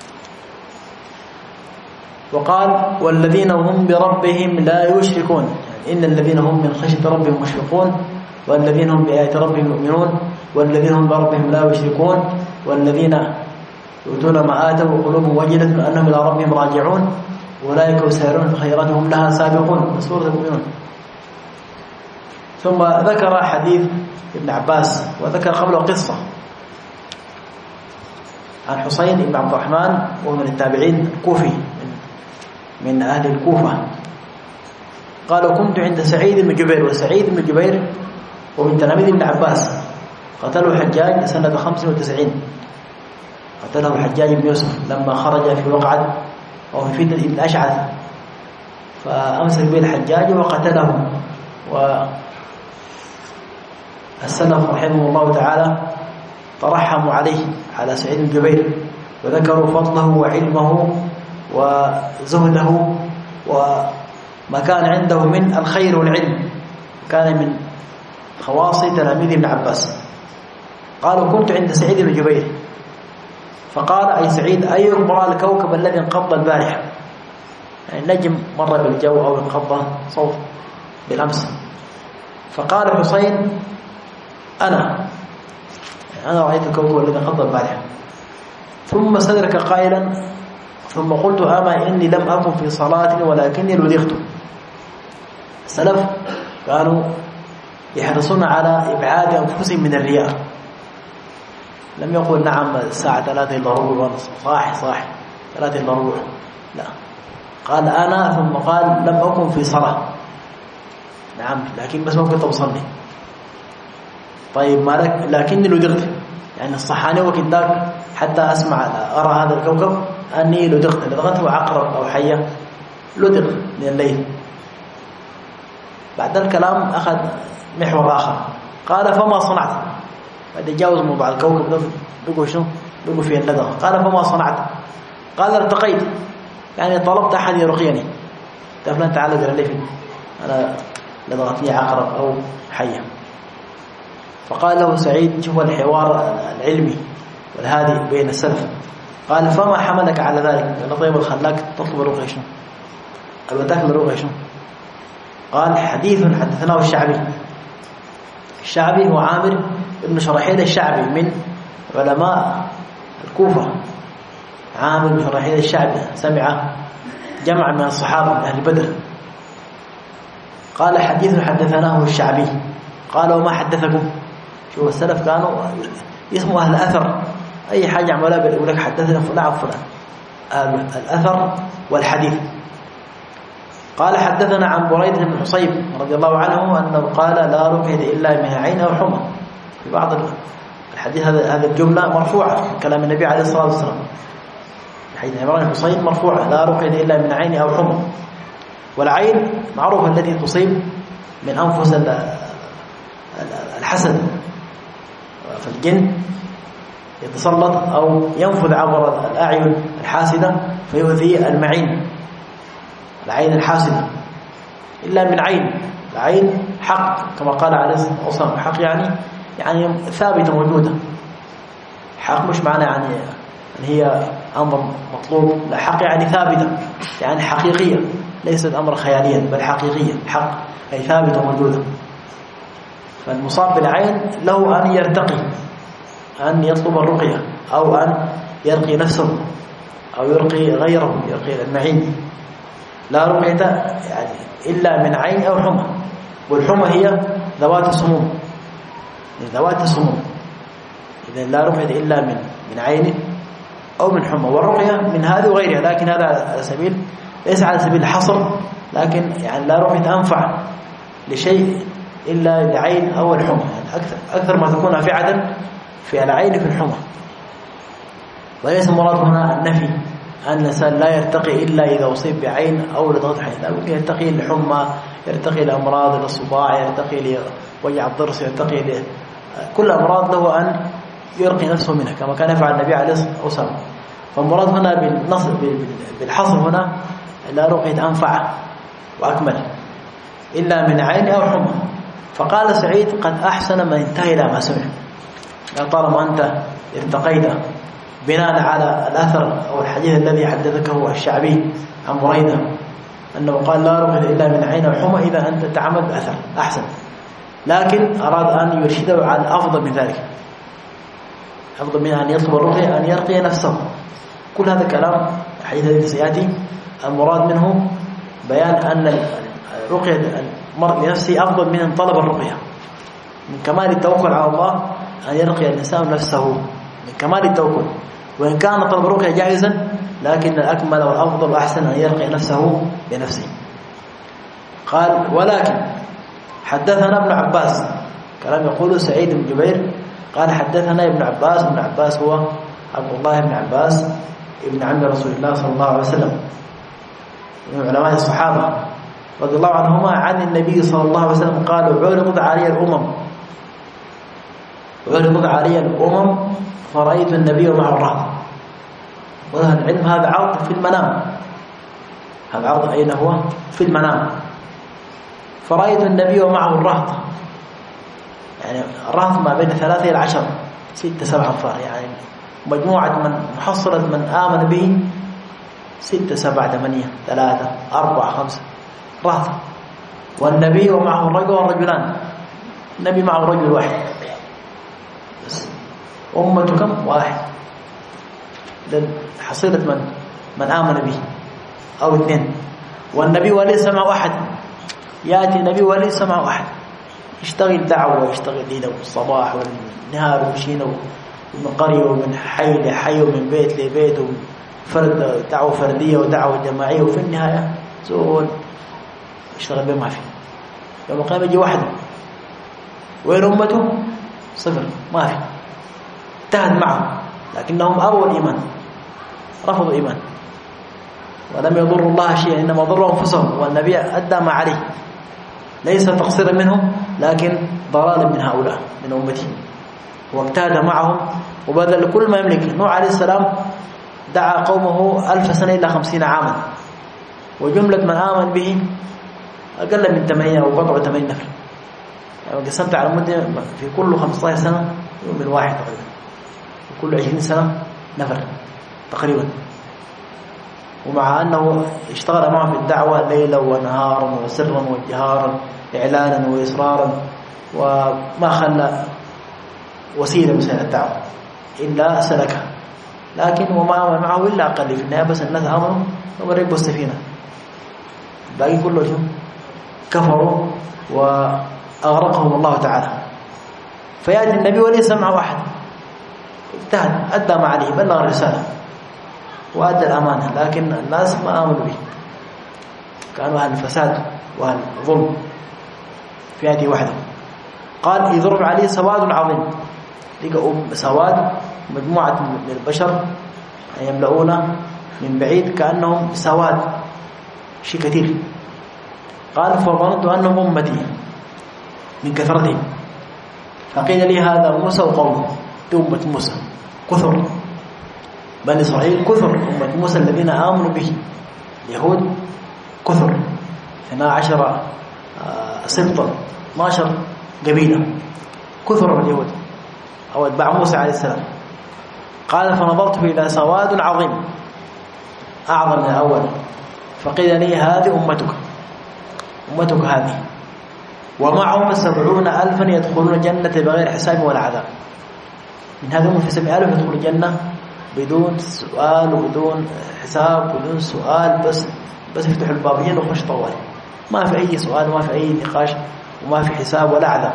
وقال والذين هم بربهم لا يشركون، يعني إن الذين هم من خشية ربهم مشفقون، والذين هم بآيات ربهم يؤمنون، والذين هم بربهم لا يشركون، والذين يؤتون ما آتوا وقلوبهم وجلة أنهم إلى ربهم راجعون، أولئك يسارعون في الخيرات هم لها سابقون، سورة المؤمنون. ثم ذكر حديث ابن عباس، وذكر قبله قصة عن حسين بن عبد الرحمن وهو من التابعين الكوفي من أهل الكوفة. قالوا كنت عند سعيد بن جبير، وسعيد بن جبير ومن تلاميذ ابن عباس، قتله الحجاج سنة خمس وتسعين، قتله الحجاج بن يوسف لما خرج في وقعة أو في فتنة ابن أشعث، فأمسك به الحجاج وقتله. والسلف رحمه الله تعالى ترحموا عليه على سعيد بن جبير، وذكروا فضله وعلمه وزهده وما كان عنده من الخير والعلم، كان من خواص تلاميذ ابن عباس. قالوا كنت عند سعيد بن جبير، فقال أي سعيد أيكم رأى الكوكب الذي انقض البارحة، يعني نجم مر بالجو أو انقض صوت بالأمس. فقال حسين أنا أنا رأيت الكوكب الذي انقض البارحة. ثم استدرك قائلا ثم قلت أما إني لم أكن في صلاة ولكني لدغت. السلف كانوا يحرصون على إبعاد أنفسهم من الرياء، لم يقول نعم الساعة ثلاثة إلا ربع صاح صاح ثلاثة إلا ربع، لا، قال أنا ثم قال لم أكن في صلاة، نعم لكن بس ما كنت أصلي. طيب مالك لكني لدغت، يعني الصحاني وكذاك حتى أسمع أرى هذا الكوكب أني لدغت، لدغته عقرب أو حية، لدغ من الليل. بعد الكلام أخذ محور آخر، قال فما صنعت، بعد يجاوز موضوع الكوكب ده بيقول شنو؟ بيقول فيه اللدغ. قال فما صنعت، قال ارتقيت، يعني طلبت أحد يرقيني، فلان تعالى قال لي أنا لدغتني عقرب أو حية. فقال له سعيد شوف الحوار العلمي والهادي بين السلف، قال فما حملك على ذلك؟ قال طيب خلاك تطلب الرقية شنو؟ قال تاكل الرقية شنو؟ قال حديث حدثناه الشعبي. الشعبي هو عامر بن شرحيل الشعبي من علماء الكوفة، عامر بن شرحيل الشعبي سمع جمع من الصحابة من أهل بدر. قال حديث حدثناه الشعبي. قال وما حدثكم؟ شوف السلف كانوا اسمه أهل الأثر، أي حاجة عملها بيقول لك حدثنا فلان عن فلان، أهل الأثر والحديث. قال حدثنا عن بريدة بن حصيب رضي الله عنه أنه قال لا رقية إلا من عين أو حمى. في بعض الحديث هذا هذه الجملة مرفوعة كلام النبي عليه الصلاة والسلام، حديث عمران بن حصين مرفوعة لا رقية إلا من عين أو حمى. والعين معروفة التي تصيب من أنفس الحسد، فالجن يتسلط أو ينفذ عبر الأعين الحاسدة فيؤذي المعين، العين الحاسدة. إلا من عين، العين حق كما قال عليه الصلاة والسلام، حق يعني يعني ثابتة موجودة. حق مش معنى يعني أن هي أمر مطلوب، لا، حق يعني ثابتة، يعني حقيقية، ليست أمر خياليا بل حقيقية، حق أي ثابتة موجودة. فالمصاب بالعين له أن يرتقي، أن يطلب الرقية أو أن يرقي نفسه أو يرقي غيره، يرقي المعين. لا رقية يعني إلا من عين أو حمى، والحمى هي ذوات السموم، ذوات السموم. إذا لا رقية إلا من من عين أو من حمى، والرقية من هذه وغيرها، لكن هذا على سبيل ليس على سبيل الحصر، لكن يعني لا رقية أنفع لشيء إلا العين أو الحمى، يعني أكثر, أكثر ما تكون نافعة في العين في الحمى. وليس المراد هنا النفي أن الإنسان لا يرتقي إلا إذا أصيب بعين أو لضغط عين، لا، ممكن يرتقي للحمى، يرتقي لأمراض الصباع، يرتقي لوجع الضرس، يرتقي ل كل أمراض له أن يرقي نفسه منها كما كان يفعل النبي عليه الصلاة والسلام. فالمراد هنا بالنص بالحصر هنا لا رقية أنفع وأكمل إلا من عين أو حمى. فقال سعيد قد أحسن من انتهى إلى ما سمع، طالما أنت ارتقيت بناء على الأثر أو الحديث الذي حدثكه الشعبي عن بريدة أنه قال لا رقية إلا من عين أو حمى، إذا أنت تعمل بأثر أحسن، لكن أراد أن يرشده على أفضل من ذلك، أفضل من أن يطلب الرقية أن يرقي نفسه. كل هذا كلام الحديث الذي سيأتي المراد منه بيان أن رقية المرء لنفسه أفضل من أن طلب الرقية. من كمال التوكل على الله أن يرقي الإنسان نفسه، من كمال التوكل، وإن كان طلب الرقية جائزا لكن الأكمل والأفضل وأحسن أن يرقي نفسه بنفسه. قال ولكن حدثنا ابن عباس، كلام يقوله سعيد بن جبير قال حدثنا ابن عباس. ابن عباس هو عبد الله بن عباس ابن عم رسول الله صلى الله عليه وسلم، من علماء الصحابة رضي الله عنهما عن النبي صلى الله عليه وسلم قال عرضت علي الأمم عرضت علي الأمم فرأيت النبي ومعه الرهط. وهذا العلم هذا عرض في المنام، هذا عرض أين هو؟ في المنام. فرأيت النبي ومعه الرهط، يعني الرهط ما بين ثلاثة إلى عشر، ستة سبعة أنفار، يعني مجموعة من محصلة من آمن به ستة سبعة ثمانية ثلاثة أربعة خمسة رهط. والنبي ومعه الرجل والرجلان، النبي معه رجل واحد بس، أمته كم؟ واحد، حصيلة من من آمن به أو اثنين. والنبي وليس معه أحد، يأتي النبي وليس معه أحد، يشتغل دعوة ويشتغل ليلة والصباح والنهار ومشينا من قرية ومن حي لحي ومن بيت لبيت وفرد دعوة فردية ودعوة جماعية، وفي النهاية زول يشتغل بما فيه. يوم القيامة يجي وحده، وين أمته؟ صفر، ما في، انتهت معه، لكنهم أول إيمان، رفضوا إيمان ولم يضروا الله شيئا، إنما ضروا أنفسهم. والنبي أدى ما عليه، ليس تقصيرا منهم لكن ضلالا من هؤلاء من أمته، واجتهد معهم وبذل كل ما يملك. نوح عليه السلام دعا قومه ألف سنة إلا خمسين عاما، وجملة من آمن به أقل من ثمانية أو بضع ثمانين نفر، يعني قسمت على مدة في كل خمسة عشر سنة يوم واحد تقريبا، في كل عشرين سنة نفر تقريبا. ومع أنه اشتغل معه في الدعوة ليلا ونهارا وسرا وجهارا، إعلانا وإصرارا، وما خلى وسيلة من الدعوة إلا سلكها، لكن وما آمن معه إلا أقل. في النهاية بس الناس آمنوا وركبوا السفينة، باقي كله كفروا وأغرقهم الله تعالى. فيأتي النبي وليس معه أحد، اجتهد أدى ما عليه، بلغ الرسالة وأدى الأمانة، لكن الناس ما آمنوا به، كانوا أهل الفساد وأهل الظلم. في هذه وحده قال يضرب عليه سواد عظيم، لقوا سواد مجموعة من البشر يملؤون من بعيد كأنهم سواد، شيء كثير. قال فظننت أنهم أمتي من كثرتهم، فقيل لي هذا موسى وقومه، أمة موسى كثر، بني إسرائيل كثر، أمة موسى الذين آمنوا به اليهود كثر، اثنا عشر سبطا، اثنا عشر قبيلة، كثر من اليهود أو اتباع موسى عليه السلام. قال فنظرت إلى سواد عظيم أعظم من الأول، فقيل لي هذه أمتك، أمتك هذه، ومعهم سبعون ألفا يدخلون الجنة بغير حساب ولا عذاب. من هذا هم في سبع ألف يدخلون الجنة بدون سؤال وبدون حساب بدون سؤال، بس بس يفتحوا البابين وخش طوال، ما في أي سؤال وما في أي نقاش وما في حساب ولا عذاب.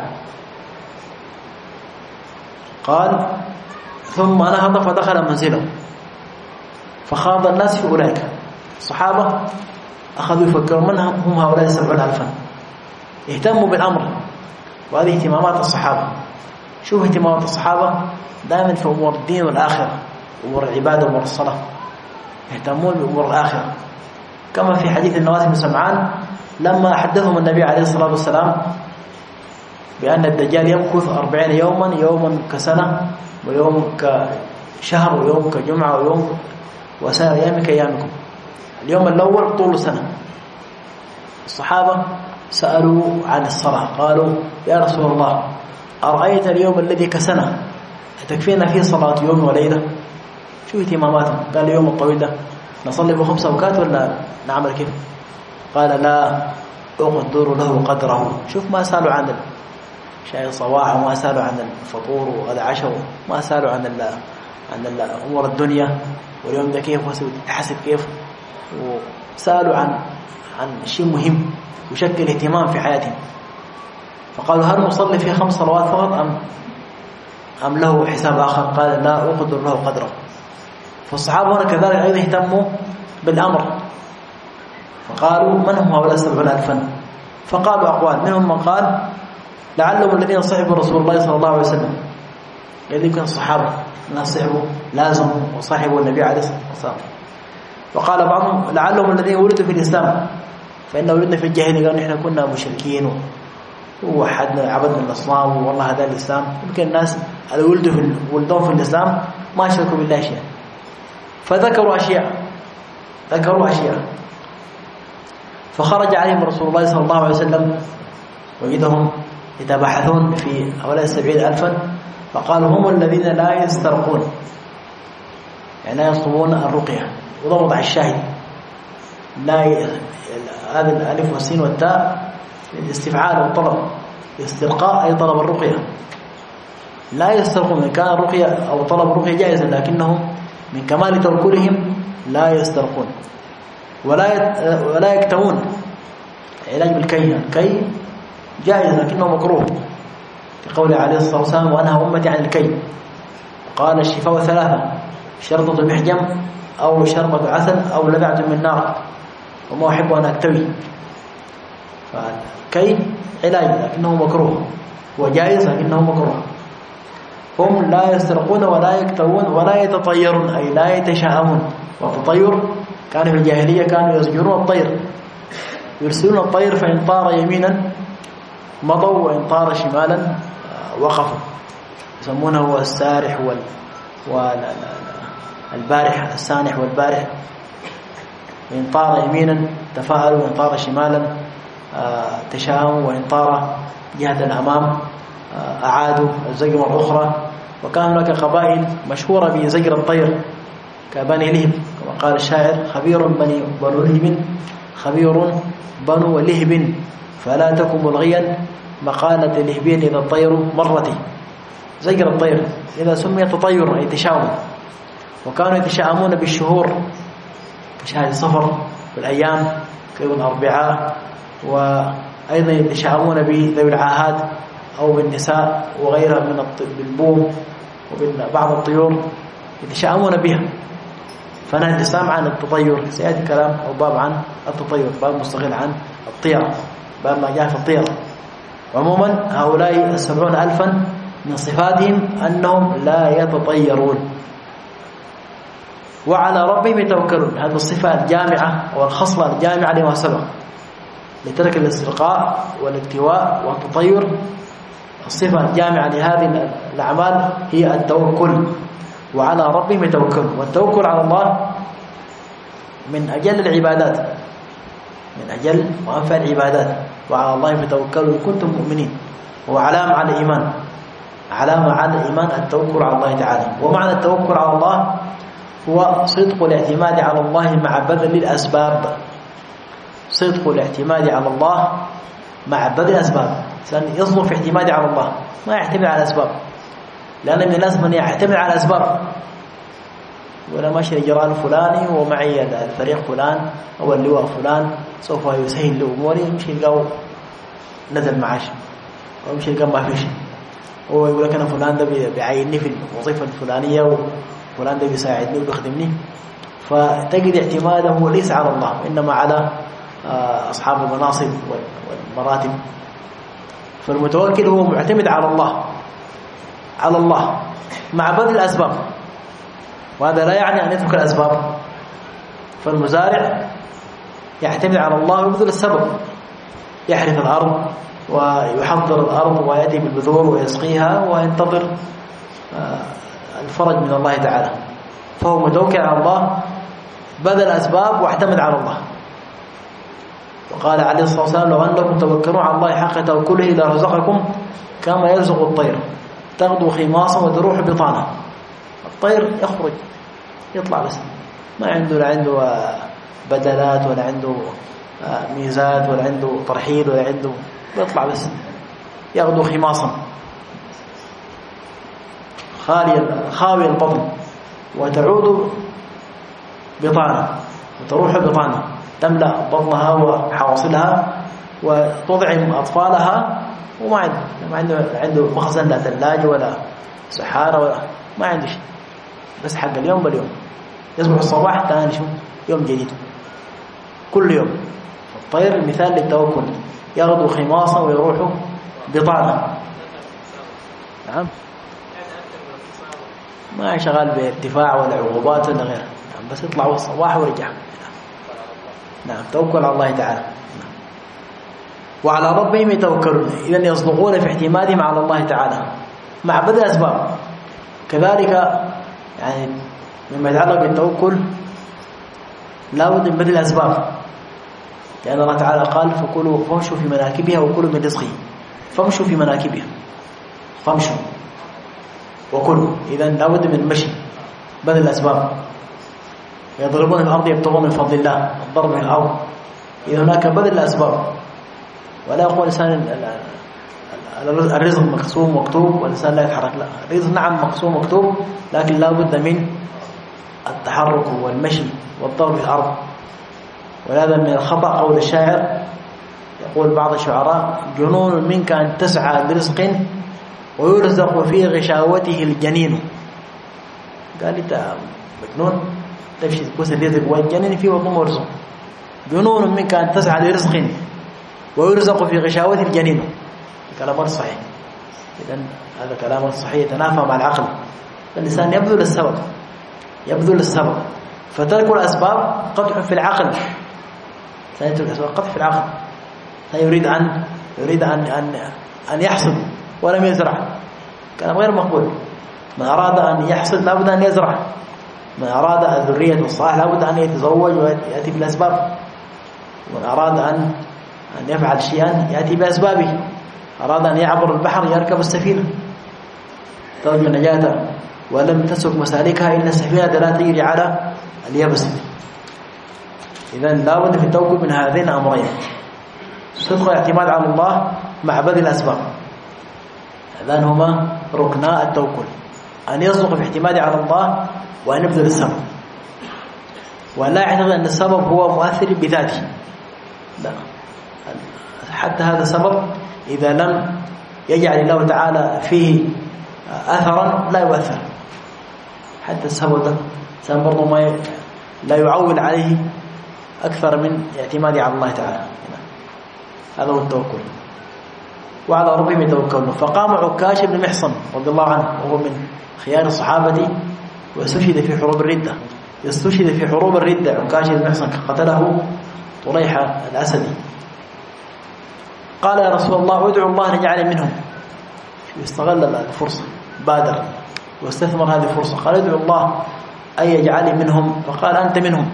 قال ثم نهض فدخل منزله فخاض الناس في أولئك. الصحابة أخذوا يفكروا من هم هؤلاء السبعون ألفا، اهتموا بالأمر، وهذه اهتمامات الصحابة. شوف اهتمامات الصحابة دائما في أمور الدين والآخرة، أمور العبادة وأمور الصلاة، يهتمون بأمور الآخرة. كما في حديث النواس بن سمعان لما حدثهم النبي عليه الصلاة والسلام بأن الدجال يمكث أربعين يوما، يوم كسنة ويوم كشهر ويوم كجمعة ويوم وسائر أيام كأيامكم. اليوم الأول طول سنة. الصحابة سألوا عن الصلاة، قالوا يا رسول الله أرأيت اليوم الذي كسنة تكفينا فيه صلاة يوم وليلة؟ شو اهتماماتهم؟ قال اليوم الطويل ده نصلي بخمس أوقات ولا نعمل كيف؟ قال لا أقدر له قدره. شوف ما سألوا عن شاي صباح وما سألوا عن الفطور وغدا عشاء وما سألوا عن ال عن أمور الدنيا واليوم ده كيف وحسب كيف، وسألوا عن عن شيء مهم وشكل اهتمام في حياتهم. فقالوا هل نصلي في خمس صلوات فقط أم أم له حساب آخر؟ قال لا أقدر له قدره. فالصحابة هنا كذلك أيضا اهتموا بالأمر، فقالوا من هم هؤلاء السبعون ألفا؟ فقالوا أقوال، منهم من قال لعلهم الذين صحبوا رسول الله صلى الله عليه وسلم، الذين كانوا الصحابة الناس صحبوا لازموا وصحبوا النبي عليه الصلاة والسلام. وقال بعضهم لعلهم الذين ولدوا في الإسلام، فإن ولدنا في الجاهلية قالوا إحنا كنا مشركين ووحدنا عبدنا الأصنام والله هذا الإسلام. يمكن الناس اللي ولدوا في ولدوا في الإسلام ما شركوا بالله شيئا، فذكروا أشياء ذكروا أشياء فخرج عليهم رسول الله صلى الله عليه وسلم وجدهم يتباحثون في هؤلاء السبعين ألفا، فقالوا هم الذين لا يسترقون، يعني لا يطلبون الرقية. وضبط الشاهد لا ي... هذا الألف والسين والتاء الاستفعال والطلب، استرقاء أي طلب الرقية. لا يسترقون، كان الرقية أو طلب الرقية جائزا، لكنهم من كمال توكلهم لا يسترقون ولا يت... ولا يكتمون. علاج بالكي، الكي جائز لكنه مكروه، في قوله عليه الصلاة والسلام وأنهى أمتي عن الكي. قال الشفاء ثلاثة، شرطة محجم أو شربة عسل أو لذعة من نار، وما أحب أن أكتوي. فالكي علاج لكنه مكروه، وجائز لكنه مكروه. هم لا يسترقون ولا يكتوون ولا يتطيرون، أي لا يتشاءمون. والتطير كان في الجاهلية كانوا يزجرون الطير، يرسلون الطير فإن طار يمينا مضوا وإن طار شمالا وقفوا، يسمونه السارح وال والبارح، السانح والبارح. وإن طار يمينا تفاءلوا وإن طار شمالا تشاءموا وإن طار جهة الأمام أعادوا الزجرة الأخرى. وكان هناك قبائل مشهورة بزجر الطير كبني لهب، كما قال الشاعر خبير بني بنو لهب خبير بنو لهب فلا تكن ملغيا مقالة لهبين إذا الطير مرتي. زجر الطير إذا سمي تطير أي تشاؤم. وكانوا يتشاءمون بالشهور كشهر صفر والأيام كيوم الأربعاء، وأيضا يتشاءمون بذوي العاهات أو بالنساء وغيرها من البوم وبعض الطيور يتشاءمون بها. فنهى الإسلام عن التطير، سيأتي كلام أو باب عن التطير، باب مستقل عن الطيرة، باب ما جاء في الطيرة. عموما هؤلاء السبعون ألفا من صفاتهم أنهم لا يتطيرون وعلى ربهم يتوكلون. هذه الصفة الجامعة والخصلة الجامعة لما سبق لترك الاسترقاء والاكتواء والتطير. الصفة الجامعة لهذه الأعمال هي التوكل، وعلى ربهم يتوكلون. والتوكل على الله من أجل العبادات، من أجل وأنفع العبادات. وعلى الله فتوكلوا إن كنتم مؤمنين، وهو علامة على الإيمان، علامة على الإيمان التوكل على الله تعالى. ومعنى التوكل على الله هو صدق الاعتماد على الله مع بذل الأسباب. صدق الاعتماد على الله مع بذل الأسباب. لأن يصدق في اعتمادي على الله، ما يعتمد على الأسباب، لأن من الناس من يعتمد على الأسباب وأنا ماشي الجيران الفلاني ومعي الفريق فلان أو اللواء فلان سوف يسهل لأموري، يمشي يلقاه نزل معاش أو يمشي يلقاه ما في شيء، هو يقول لك أنا فلان ده بيعينني في الوظيفة الفلانية وفلان ده بيساعدني وبيخدمني. فتجد اعتماده ليس على الله وإنما على أصحاب المناصب والمراتب. فالمتوكل هو معتمد على الله على الله مع بذل الأسباب، وهذا لا يعني أن يترك الأسباب. فالمزارع يعتمد على الله ويبذل السبب، يحرث الأرض ويحضر الأرض ويأتي بالبذور ويسقيها وينتظر الفرج من الله تعالى. فهو متوكل على الله، بذل الأسباب واعتمد على الله. وقال عليه الصلاة والسلام لو أنكم توكلون على الله حق توكله لرزقكم كما يرزق الطير تغدو خماصا وتروح بطانا. الطير يخرج يطلع بس، ما عنده لا عنده بدلات ولا عنده ميزات ولا عنده ترحيل ولا عنده، يطلع بس يغدو خماصا خالي خاوي البطن وتعود بطانا وتروح بطانا، تملأ بطنها وحواصلها وتطعم أطفالها، وما عنده ما عنده عنده مخزن لا ثلاجة ولا سحارة ولا ما عنده شيء، بس حق اليوم باليوم. يصبح الصباح ثاني شو يوم جديد كل يوم. الطير المثال للتوكل، يغدو خماصا ويروح بطانا. نعم، ما شغال بارتفاع ولا عقوبات ولا غيره، نعم، بس يطلع الصباح ورجع. نعم، توكل على الله تعالى. نعم. وعلى ربهم يتوكلون، إذن يصدقون في اعتمادهم على الله تعالى مع بذل الأسباب. كذلك يعني مما يتعلق بالتوكل لا بد من بذل الأسباب، لأن الله تعالى قال فكلوا فامشوا في مناكبها وكلوا من رزقه. فامشوا في مناكبها، فامشوا وكلوا، إذن لا بد من المشي، بذل الأسباب. يضربون الأرض يبتغون من فضل الله، الضرب في الأرض، إذا هناك بذل الأسباب. ولا يقول الإنسان الرزق مقسوم مكتوب والإنسان لا يتحرك، لا، الرزق نعم مقسوم مكتوب، لكن لا بد من التحرك والمشي والضرب في الأرض. ولهذا من الخطأ قول الشاعر، يقول بعض الشعراء جنون منك أن تسعى برزق ويرزق في غشاوته الجنين. قال أنت مجنون تمشي تبوس الرزق والجنين في وضم ورزق. جنون منك أن تسعى لرزق ويرزق في غشاوة الجنين. كلام صحيح. إذن هذا كلام صحيح يتنافى مع العقل. الإنسان يبذل السبب يبذل السبب فترك الأسباب قدح في العقل. سيترك الأسباب قدح في العقل. يريد أن يريد أن أن أن يحصد ولم يزرع، كلام غير مقبول. من أراد أن يحصد لابد أن يزرع، من أراد الذرية الصالحة لابد أن يتزوج ويأتي بالأسباب، ومن أراد أن أن يفعل شيئا يأتي بأسبابه. أراد أن يعبر البحر يركب السفينة ترجو النجاة، ولم تسلك مسالكها إلا السفينة لا تجري على اليابس. إذن لا بد في التوكل من هذين الأمرين، صدق الاعتماد على الله مع بذل الأسباب. هذان هما ركنا التوكل، أن يصدق في اعتماده على الله وأن يبذل السبب، ولا يعتقد أن السبب هو مؤثر بذاته، لا، حتى هذا السبب إذا لم يجعل الله تعالى فيه أثرا لا يؤثر. حتى السبب ده سبب برضو ما ي... لا يعول عليه أكثر من اعتماده على الله تعالى. هذا هو التوكل. وعلى ربهم يتوكلون. فقام عكاش بن محصن رضي الله عنه وهو من خيار الصحابة واستشهد في حروب الردة. استشهد في حروب الردة عكاش بن محصن، قتله طليحة الأسدي. قال يا رسول الله ادعو الله ان يجعل منهم. استغل الفرصة، بادر واستثمر هذه الفرصة، قال ادعو الله أن يجعل منهم، فقال أنت منهم.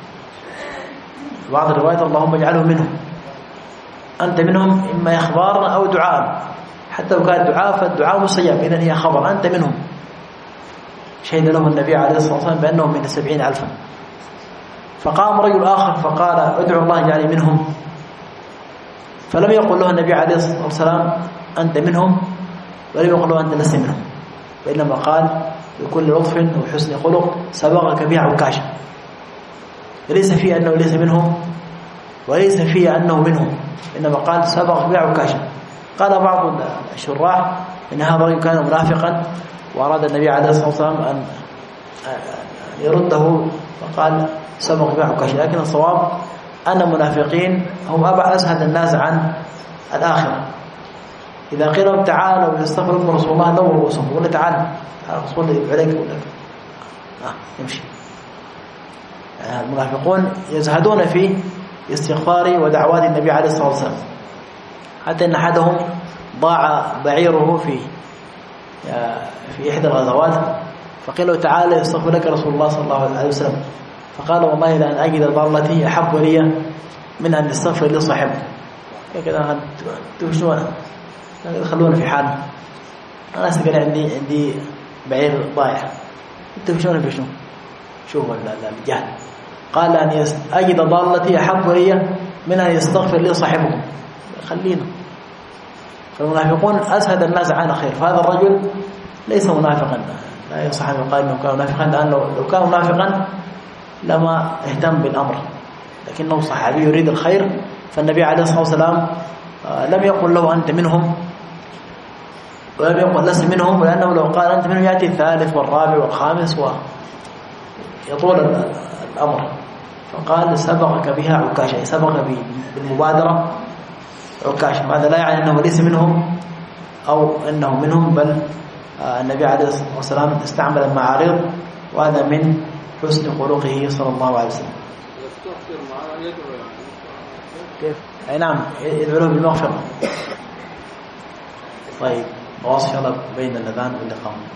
بعض الروايات اللهم اجعله منهم، أنت منهم، إما إخبارا أو دعاء، حتى لو كان دعاء فالدعاء مستجاب، إذن هي خبر أنت منهم. شهد له النبي عليه الصلاة والسلام بأنهم من السبعين ألفا. فقام رجل آخر فقال ادعو الله ان يجعل منهم، فلم يقل له النبي عليه الصلاة والسلام أنت منهم، ولم يقل له أنت لست منهم، وإنما قال بكل لطف وحسن خلق سبقك بها عكاشة، ليس فيه أنه ليس منهم وليس فيه أنه منهم، إنما قال سبقك بها عكاشة. قال بعض الشراح إن هذا الرجل كان منافقا وأراد النبي عليه الصلاة والسلام أن يرده فقال سبق بها عكاشة، لكن الصواب أن المنافقين هم أبعد أسهد الناس عن الآخرة. إذا قيل لهم تعالوا يستغفر لكم رسول الله دوروا رؤوسهم ولا تعالوا رسول الله عليك ولا آه يمشي. يعني المنافقون يزهدون في استغفار ودعوات النبي عليه الصلاة والسلام، حتى إن أحدهم ضاع بعيره في في إحدى الغزوات فقيل له تعالى يستغفر لك رسول الله صلى الله عليه وسلم، فقال والله لأن أجد ضالتي أحب لي من أن يستغفر لي صاحبه. كذا تشنون خلونا في حالنا، أنا سأقول عندي عندي بعير ضايع تشنون في شنو شوفوا الجهل. قال أن أجد ضالتي أحب لي من أن يستغفر لي صاحبكم، خلينا. فالمنافقون أسهد الناس عن خير، فهذا الرجل ليس منافقا، لا يصح أن يقال أنه كان منافقا، لأنه لو كان منافقا لما اهتم بالأمر، لكنه صحابي يريد الخير. فالنبي عليه الصلاة والسلام لم يقل له أنت منهم ولم يقل لست منهم، لأنه لو قال أنت منهم يأتي الثالث والرابع والخامس ويطول الأمر. فقال سبقك بها عكاشة، سبق بالمبادرة عكاشة. هذا لا يعني أنه ليس منهم أو أنه منهم، بل النبي عليه الصلاة والسلام استعمل المعارض، وهذا من حسن خلقه صلى الله عليه وسلم. كيف؟ أي نعم يدعو له بالمغفرة. طيب واصل بين الأذان والإقامة.